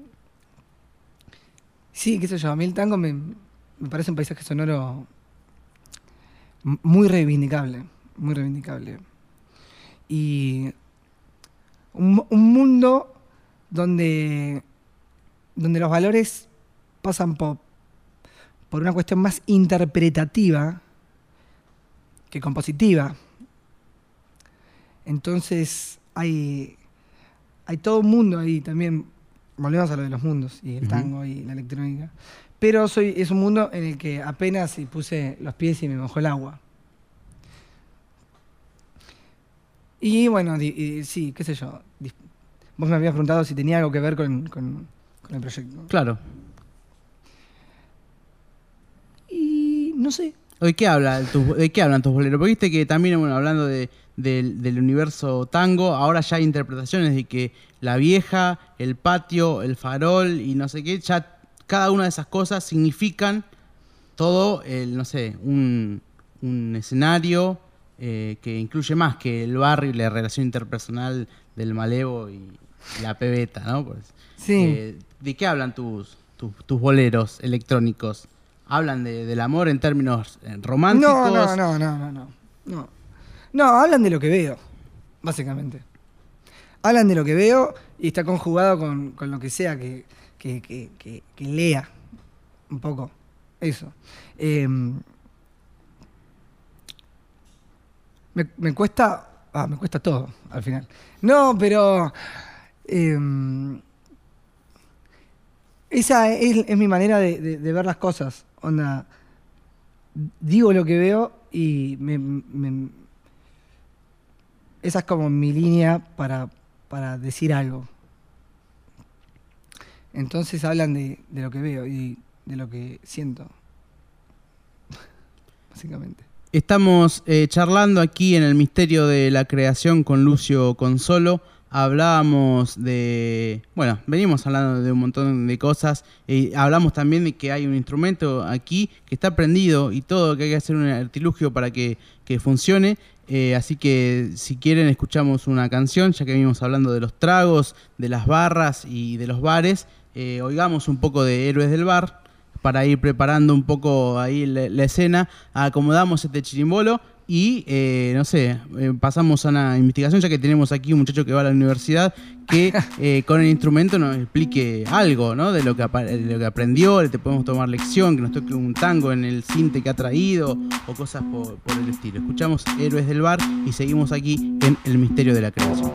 sí, qué sé yo, a mí el tango me, me parece un paisaje sonoro muy reivindicable, muy reivindicable. Y un, un mundo donde, donde los valores pasan por, por una cuestión más interpretativa que compositiva. Entonces hay, hay todo un mundo ahí también. Volvemos a lo de los mundos y el uh-huh. tango y la electrónica. Pero soy, es un mundo en el que apenas puse los pies y me mojó el agua. Y bueno, di, y, sí, qué sé yo. Di, vos me habías preguntado si tenía algo que ver con, con, con el proyecto. Claro. Y no sé. ¿De qué, habla, ¿De qué hablan tus boleros? Porque viste que también, bueno, hablando de, de, del universo tango, ahora ya hay interpretaciones de que la vieja, el patio, el farol y no sé qué, ya cada una de esas cosas significan todo, el, no sé, un, un escenario eh, que incluye más que el barrio y la relación interpersonal del malevo y la pebeta, ¿no? Pues, sí. Eh, ¿De qué hablan tus, tus, tus boleros electrónicos? ¿Hablan de, del amor en términos románticos? No, no, no, no, no, no, no. No, hablan de lo que veo, básicamente. Hablan de lo que veo y está conjugado con, con lo que sea que, que, que, que, que lea un poco. Eso. Eh, Me, me cuesta... Ah, me cuesta todo, al final. No, pero... Eh, esa es, es mi manera de, de, de ver las cosas. Onda, digo lo que veo y me, me, esa es como mi línea para, para decir algo. Entonces hablan de, de lo que veo y de lo que siento, básicamente. Estamos eh, charlando aquí en el misterio de la creación con Lucio Consolo. Hablábamos de... Bueno, venimos hablando de un montón de cosas. Eh, hablamos también de que hay un instrumento aquí que está prendido y todo, que hay que hacer un artilugio para que, que funcione. Eh, así que si quieren escuchamos una canción, ya que venimos hablando de los tragos, de las barras y de los bares. Eh, oigamos un poco de Héroes del Bar para ir preparando un poco ahí la, la escena. Acomodamos este chirimbolo y, eh, no sé, eh, pasamos a una investigación, ya que tenemos aquí un muchacho que va a la universidad que eh, con el instrumento nos explique algo, ¿no? De lo que, de lo que aprendió, le te podemos tomar lección, que nos toque un tango en el cinte que ha traído o cosas por, por el estilo. Escuchamos Héroes del Bar y seguimos aquí en El Misterio de la Creación.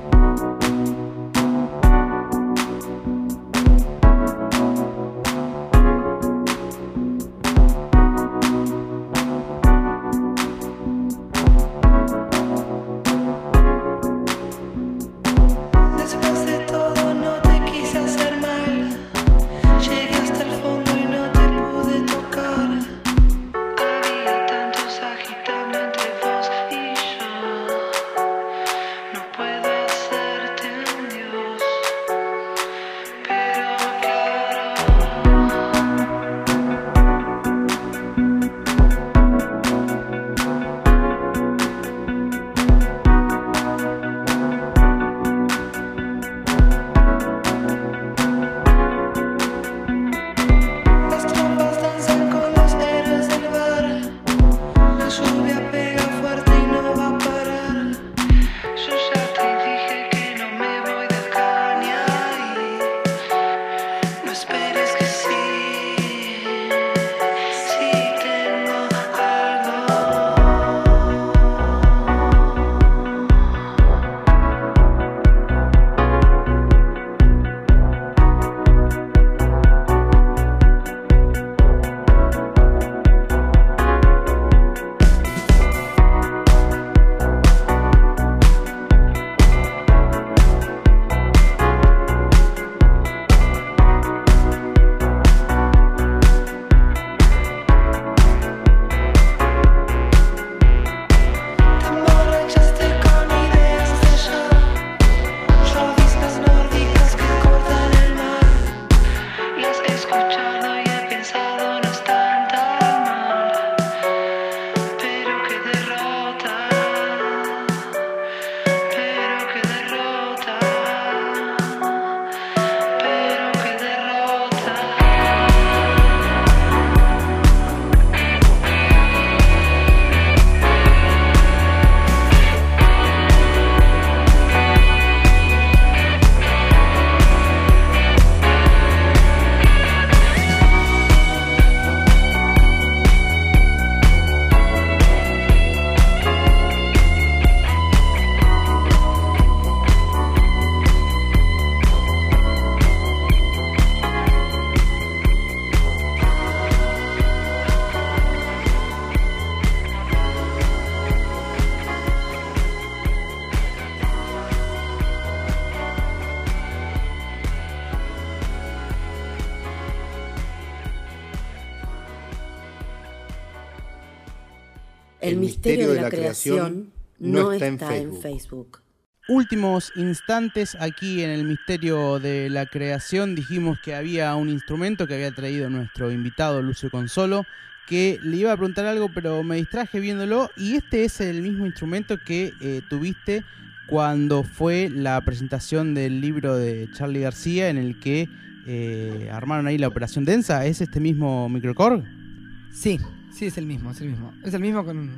El misterio de la creación no está en Facebook. Últimos instantes aquí en el misterio de la creación. Dijimos que había un instrumento que había traído nuestro invitado Lucio Consolo, que le iba a preguntar algo, pero me distraje viéndolo. Y este es el mismo instrumento que eh, tuviste cuando fue la presentación del libro de Charly García, en el que eh, armaron ahí la Operación Densa. ¿Es este mismo microKORG? Sí, sí, es el mismo, es el mismo. Es el mismo con,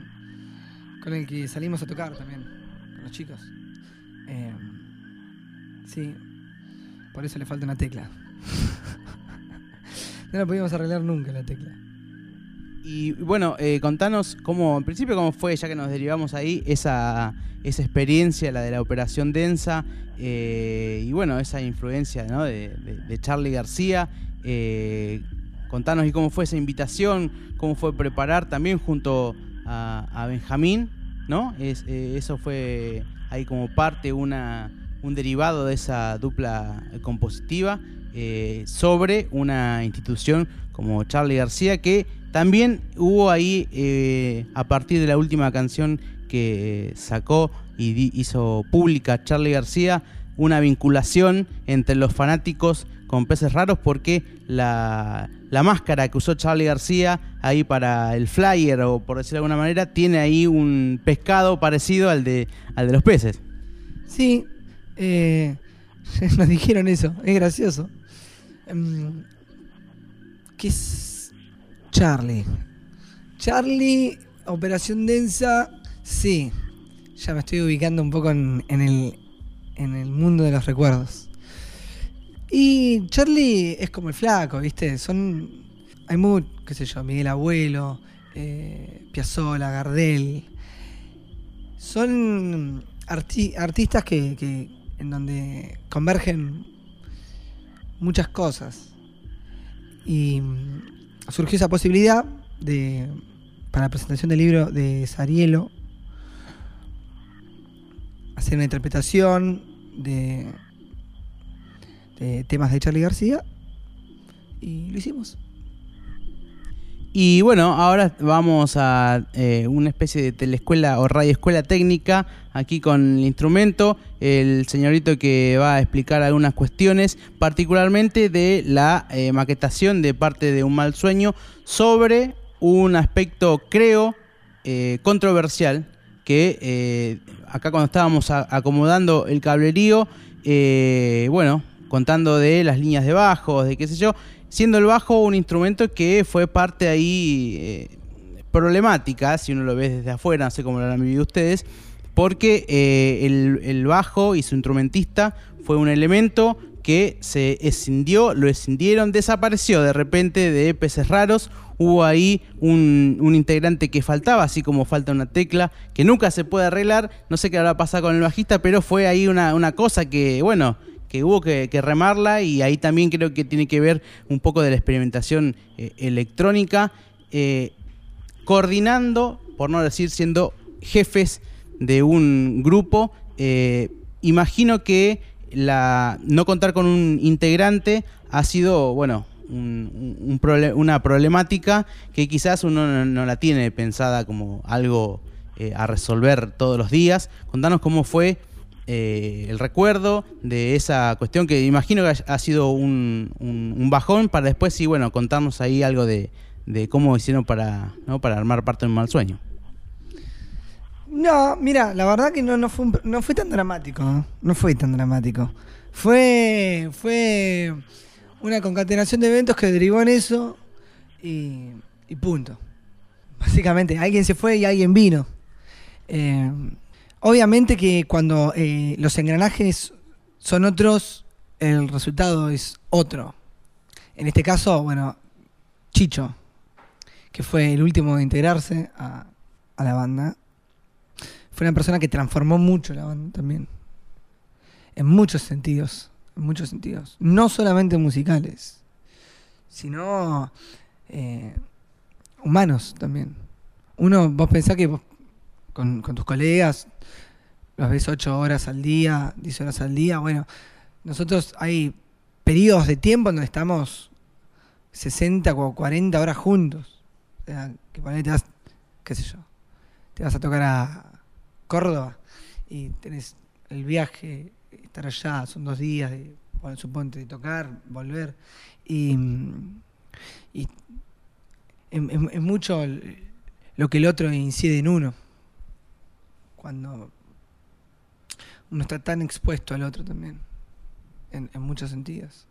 con el que salimos a tocar también, con los chicos. Eh, sí, por eso le falta una tecla. No la podíamos arreglar nunca la tecla. Y bueno, eh, contanos cómo, en principio cómo fue, ya que nos derivamos ahí, esa, esa experiencia, la de la Operación Densa, eh, y bueno, esa influencia, ¿no? de, de, de Charly García. Eh, contanos y cómo fue esa invitación, cómo fue preparar también junto a, a Benjamín, ¿no? Es, eh, eso fue ahí como parte, una, un derivado de esa dupla compositiva eh, sobre una institución como Charly García, que también hubo ahí, eh, a partir de la última canción que sacó y di, hizo pública Charly García, una vinculación entre los fanáticos con Peces Raros, porque la, la máscara que usó Charly García ahí para el flyer, o por decirlo de alguna manera, tiene ahí un pescado parecido al de, al de los peces. Sí, eh, nos dijeron eso, es gracioso. Um, ¿Qué es Charly? Charly, Operación Densa, sí. Ya me estoy ubicando un poco en, en, el, en el mundo de los recuerdos. Y Charly es como el Flaco, ¿viste? Son. Hay muy, qué sé yo, Miguel Abuelo, eh, Piazzolla, Gardel. Son arti- artistas que, que en donde convergen muchas cosas. Y surgió esa posibilidad de, para la presentación del libro de Sarielo, hacer una interpretación de, de temas de Charly García, y lo hicimos. Y bueno, ahora vamos a eh, una especie de teleescuela o radioescuela técnica aquí con el instrumento. El señorito que va a explicar algunas cuestiones, particularmente de la eh, maquetación de parte de Un Mal Sueño, sobre un aspecto, creo, eh, controversial, que eh, acá cuando estábamos a, acomodando el cablerío, eh, bueno, contando de las líneas de bajos, de qué sé yo, siendo el bajo un instrumento que fue parte ahí eh, problemática, si uno lo ve desde afuera, no sé cómo lo han vivido ustedes, porque eh, el, el bajo y su instrumentista fue un elemento que se escindió, lo escindieron, desapareció de repente de Peces Raros. Hubo ahí un, un integrante que faltaba, así como falta una tecla que nunca se puede arreglar. No sé qué habrá pasado con el bajista, pero fue ahí una, una cosa que, bueno, que hubo que, que remarla, y ahí también creo que tiene que ver un poco de la experimentación eh, electrónica, eh, coordinando, por no decir siendo jefes de un grupo. Eh, imagino que la no contar con un integrante ha sido, bueno, un, un prole- una problemática que quizás uno no, no la tiene pensada como algo eh, a resolver todos los días. Contanos cómo fue eh, el recuerdo de esa cuestión, que imagino que ha sido un, un, un bajón, para después sí, bueno, contarnos ahí algo de, de cómo hicieron para, ¿no? para armar parte de Un Mal Sueño. No, mira, la verdad que no, no, fue, un, no fue tan dramático, ¿no? No fue tan dramático. Fue, fue una concatenación de eventos que derivó en eso y, y punto. Básicamente, alguien se fue y alguien vino. Eh, obviamente que cuando eh, los engranajes son otros, el resultado es otro. En este caso, bueno, Chicho, que fue el último de integrarse a, a la banda, fue una persona que transformó mucho la banda también. En muchos sentidos. En muchos sentidos. No solamente musicales, sino eh, humanos también. Uno, vos pensás que vos, con, con tus colegas los ves ocho horas al día, diez horas al día. Bueno, nosotros hay periodos de tiempo en donde estamos sesenta o cuarenta horas juntos. O sea, que ponele, te vas, qué sé yo, te vas a tocar a Córdoba y tenés el viaje, estar allá, son dos días de, bueno, suponte, de tocar, volver, y, y es, es mucho lo que el otro incide en uno cuando uno está tan expuesto al otro también, en, en muchos sentidos.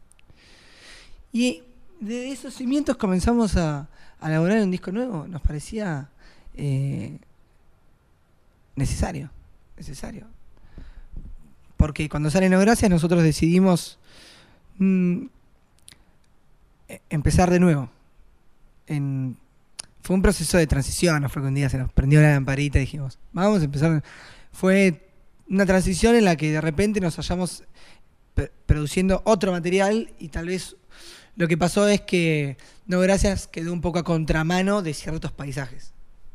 Y de esos cimientos comenzamos a, a elaborar un disco nuevo. Nos parecía eh, necesario, necesario. Porque cuando sale No Gracias nosotros decidimos mmm, empezar de nuevo. En, fue un proceso de transición, no fue que un día se nos prendió la lamparita y dijimos, vamos a empezar. Fue una transición en la que de repente nos hallamos p- produciendo otro material y tal vez lo que pasó es que No Gracias quedó un poco a contramano de ciertos paisajes.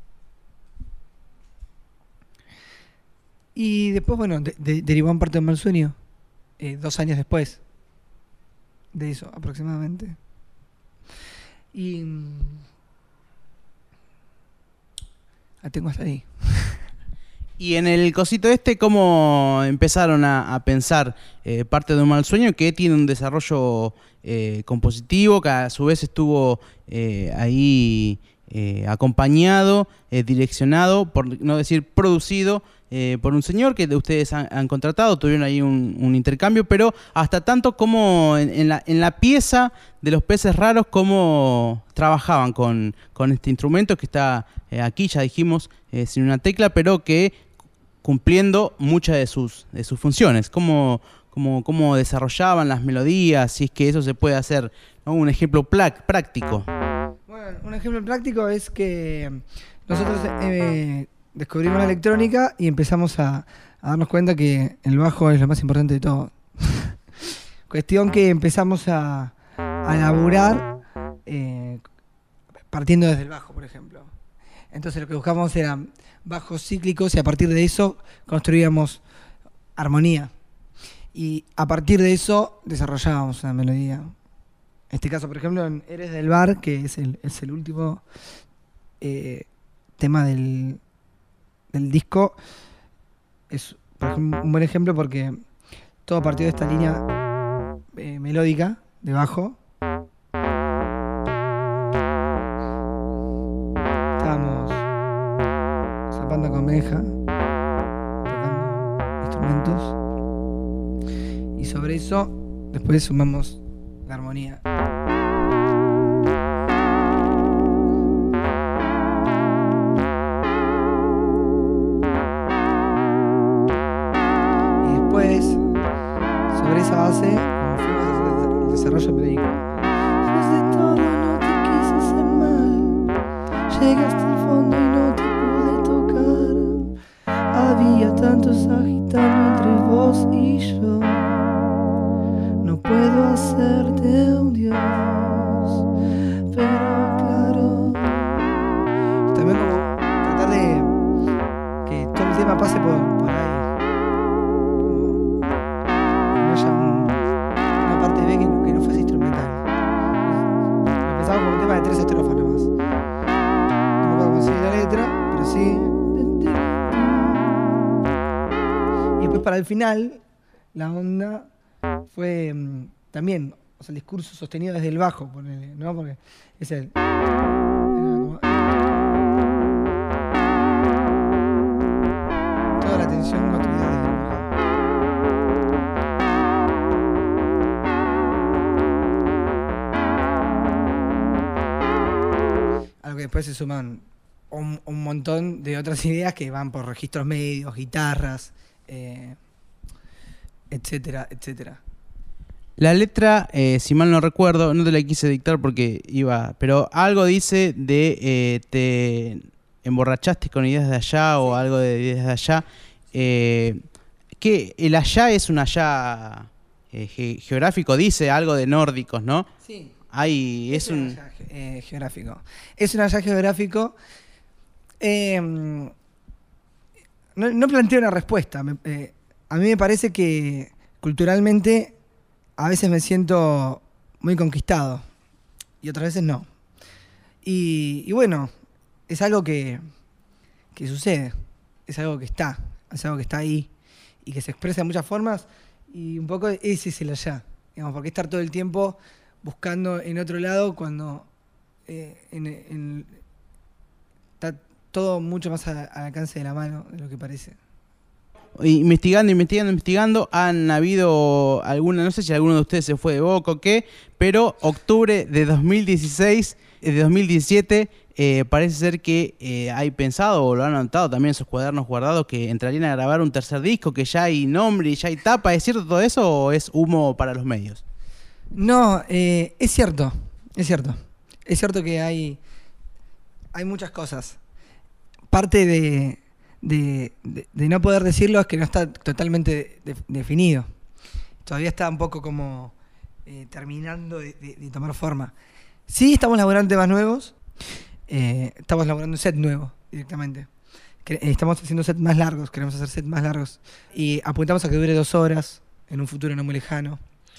Y después, bueno, de, de, derivó en parte de Un Mal Sueño, eh, dos años después de eso, aproximadamente. Y... la tengo hasta ahí. Y en el cosito este, ¿cómo empezaron a, a pensar eh, parte de Un Mal Sueño, que tiene un desarrollo eh, compositivo, que a su vez estuvo eh, ahí eh, acompañado, eh, direccionado, por no decir producido, eh, por un señor que ustedes han, han contratado, tuvieron ahí un, un intercambio, pero hasta tanto como en, en, la, en la pieza de Los Peces Raros, cómo trabajaban con, con este instrumento que está eh, aquí, ya dijimos, eh, sin una tecla, pero que cumpliendo muchas de sus, de sus funciones, cómo, cómo, cómo desarrollaban las melodías, si es que eso se puede hacer, ¿no? Un ejemplo plac, práctico. Bueno, un ejemplo práctico es que nosotros eh, descubrimos la electrónica y empezamos a, a darnos cuenta que el bajo es lo más importante de todo. Cuestión que empezamos a, a laburar eh, partiendo desde el bajo, por ejemplo. Entonces lo que buscamos eran bajos cíclicos y a partir de eso construíamos armonía. Y a partir de eso desarrollábamos una melodía. En este caso, por ejemplo, en Eres del Bar, que es el, es el último eh, tema del, del disco, es por ejemplo, un buen ejemplo porque todo partió de esta línea eh, melódica de bajo. Estábamos zapando con Benja, tocando instrumentos, y sobre eso después sumamos la armonía. Y después, sobre esa base, como fuimos haciendo el desarrollo melódico. Después de todo no te quise hacer mal, llegué hasta el fondo y no te pude tocar. Había tantos agitando entre vos y yo. No puedo hacerte un dios, pero claro. También como tratar de que todo el tema pase por, por ahí. Como que no haya un, una parte B que no, que no fuese instrumental. Empezamos con un tema de tres estrofas nomás. No me acuerdo cómo sigue la letra, pero sí. Y después para el final, la onda fue um, también, o sea, el discurso sostenido desde el bajo, ponele, ¿no? Porque es el... Como, toda la tensión construida desde el bajo. A lo que después se suman un, un montón de otras ideas que van por registros medios, guitarras, eh, etcétera, etcétera. La letra, eh, si mal no recuerdo, no te la quise dictar porque iba, pero algo dice de eh, te emborrachaste con ideas de allá o algo de ideas de allá. Eh, que el allá es un allá eh, ge- geográfico, dice algo de nórdicos, ¿no? Sí. Hay, es, es un... un allá eh, geográfico. Es un allá geográfico. Eh, no, no planteo una respuesta. Me, eh, a mí me parece que culturalmente a veces me siento muy conquistado y otras veces no. Y, y bueno, es algo que, que sucede, es algo que está, es algo que está ahí y que se expresa de muchas formas y un poco ese es el allá. Digamos, porque estar todo el tiempo buscando en otro lado cuando eh, en, en, está todo mucho más a- al alcance de la mano de lo que parece. Investigando, investigando, investigando, han habido alguna, no sé si alguno de ustedes se fue de Boca o qué, pero octubre de dos mil dieciséis, eh, de dos mil diecisiete, eh, parece ser que eh, hay pensado, o lo han anotado también en sus cuadernos guardados, que entrarían a grabar un tercer disco, que ya hay nombre y ya hay tapa. ¿Es cierto todo eso o es humo para los medios? No, eh, es cierto, es cierto. Es cierto que hay hay muchas cosas. Parte de, de, de, de no poder decirlo es que no está totalmente de, de, definido. Todavía está un poco como eh, terminando de, de, de tomar forma. Sí, estamos laburando temas nuevos. Eh, estamos laburando un set nuevo directamente. Que, eh, estamos haciendo sets más largos, queremos hacer sets más largos. Y apuntamos a que dure dos horas en un futuro no muy lejano.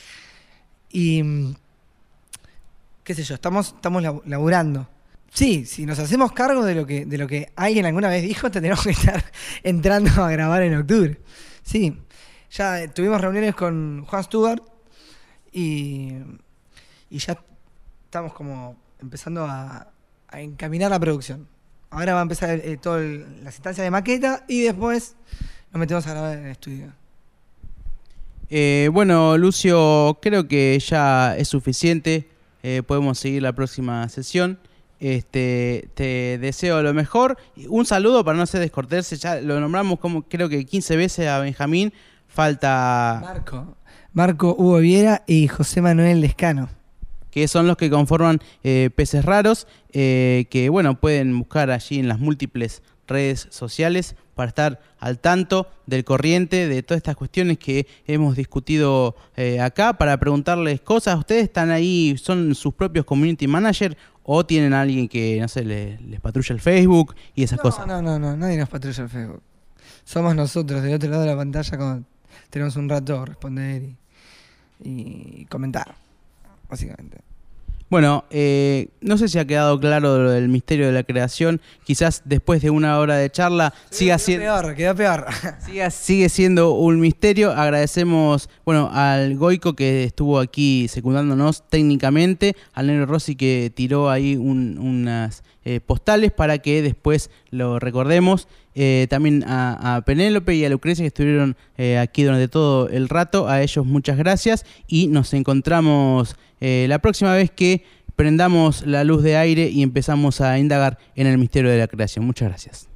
Y qué sé yo, estamos, estamos laburando. Sí, si nos hacemos cargo de lo que, de lo que alguien alguna vez dijo, tendremos que estar entrando a grabar en octubre. Sí, ya tuvimos reuniones con Juan Stewart y, y ya estamos como empezando a, a encaminar la producción. Ahora va a empezar eh, todas las instancias de maqueta y después nos metemos a grabar en el estudio. Eh, bueno, Lucio, creo que ya es suficiente. Eh, podemos seguir la próxima sesión. Este, te deseo lo mejor. Un saludo para no ser descortés. Ya lo nombramos como creo que quince veces a Benjamín. Falta Marco, Marco Hugo Viera y José Manuel Lescano, que son los que conforman eh, Peces Raros, eh, que bueno, pueden buscar allí en las múltiples redes sociales para estar al tanto del corriente de todas estas cuestiones que hemos discutido eh, acá, para preguntarles cosas. ¿Ustedes están ahí, son sus propios community managers o tienen a alguien que, no sé, les, les patrulla el Facebook y esas no, cosas? No, no, no, nadie nos patrulla el Facebook. Somos nosotros del otro lado de la pantalla cuando tenemos un rato a responder y, y comentar, básicamente. Bueno, eh, no sé si ha quedado claro lo del misterio de la creación. Quizás después de una hora de charla sí, siga quedó siendo peor, quedó peor. siga, sigue siendo un misterio. Agradecemos, bueno, al Goico que estuvo aquí secundándonos técnicamente, al Negro Rossi que tiró ahí un, unas eh, postales para que después lo recordemos. Eh, también a, a Penélope y a Lucrecia que estuvieron eh, aquí durante todo el rato. A ellos muchas gracias y nos encontramos eh, la próxima vez que prendamos la luz de aire y empezamos a indagar en el misterio de la creación. Muchas gracias.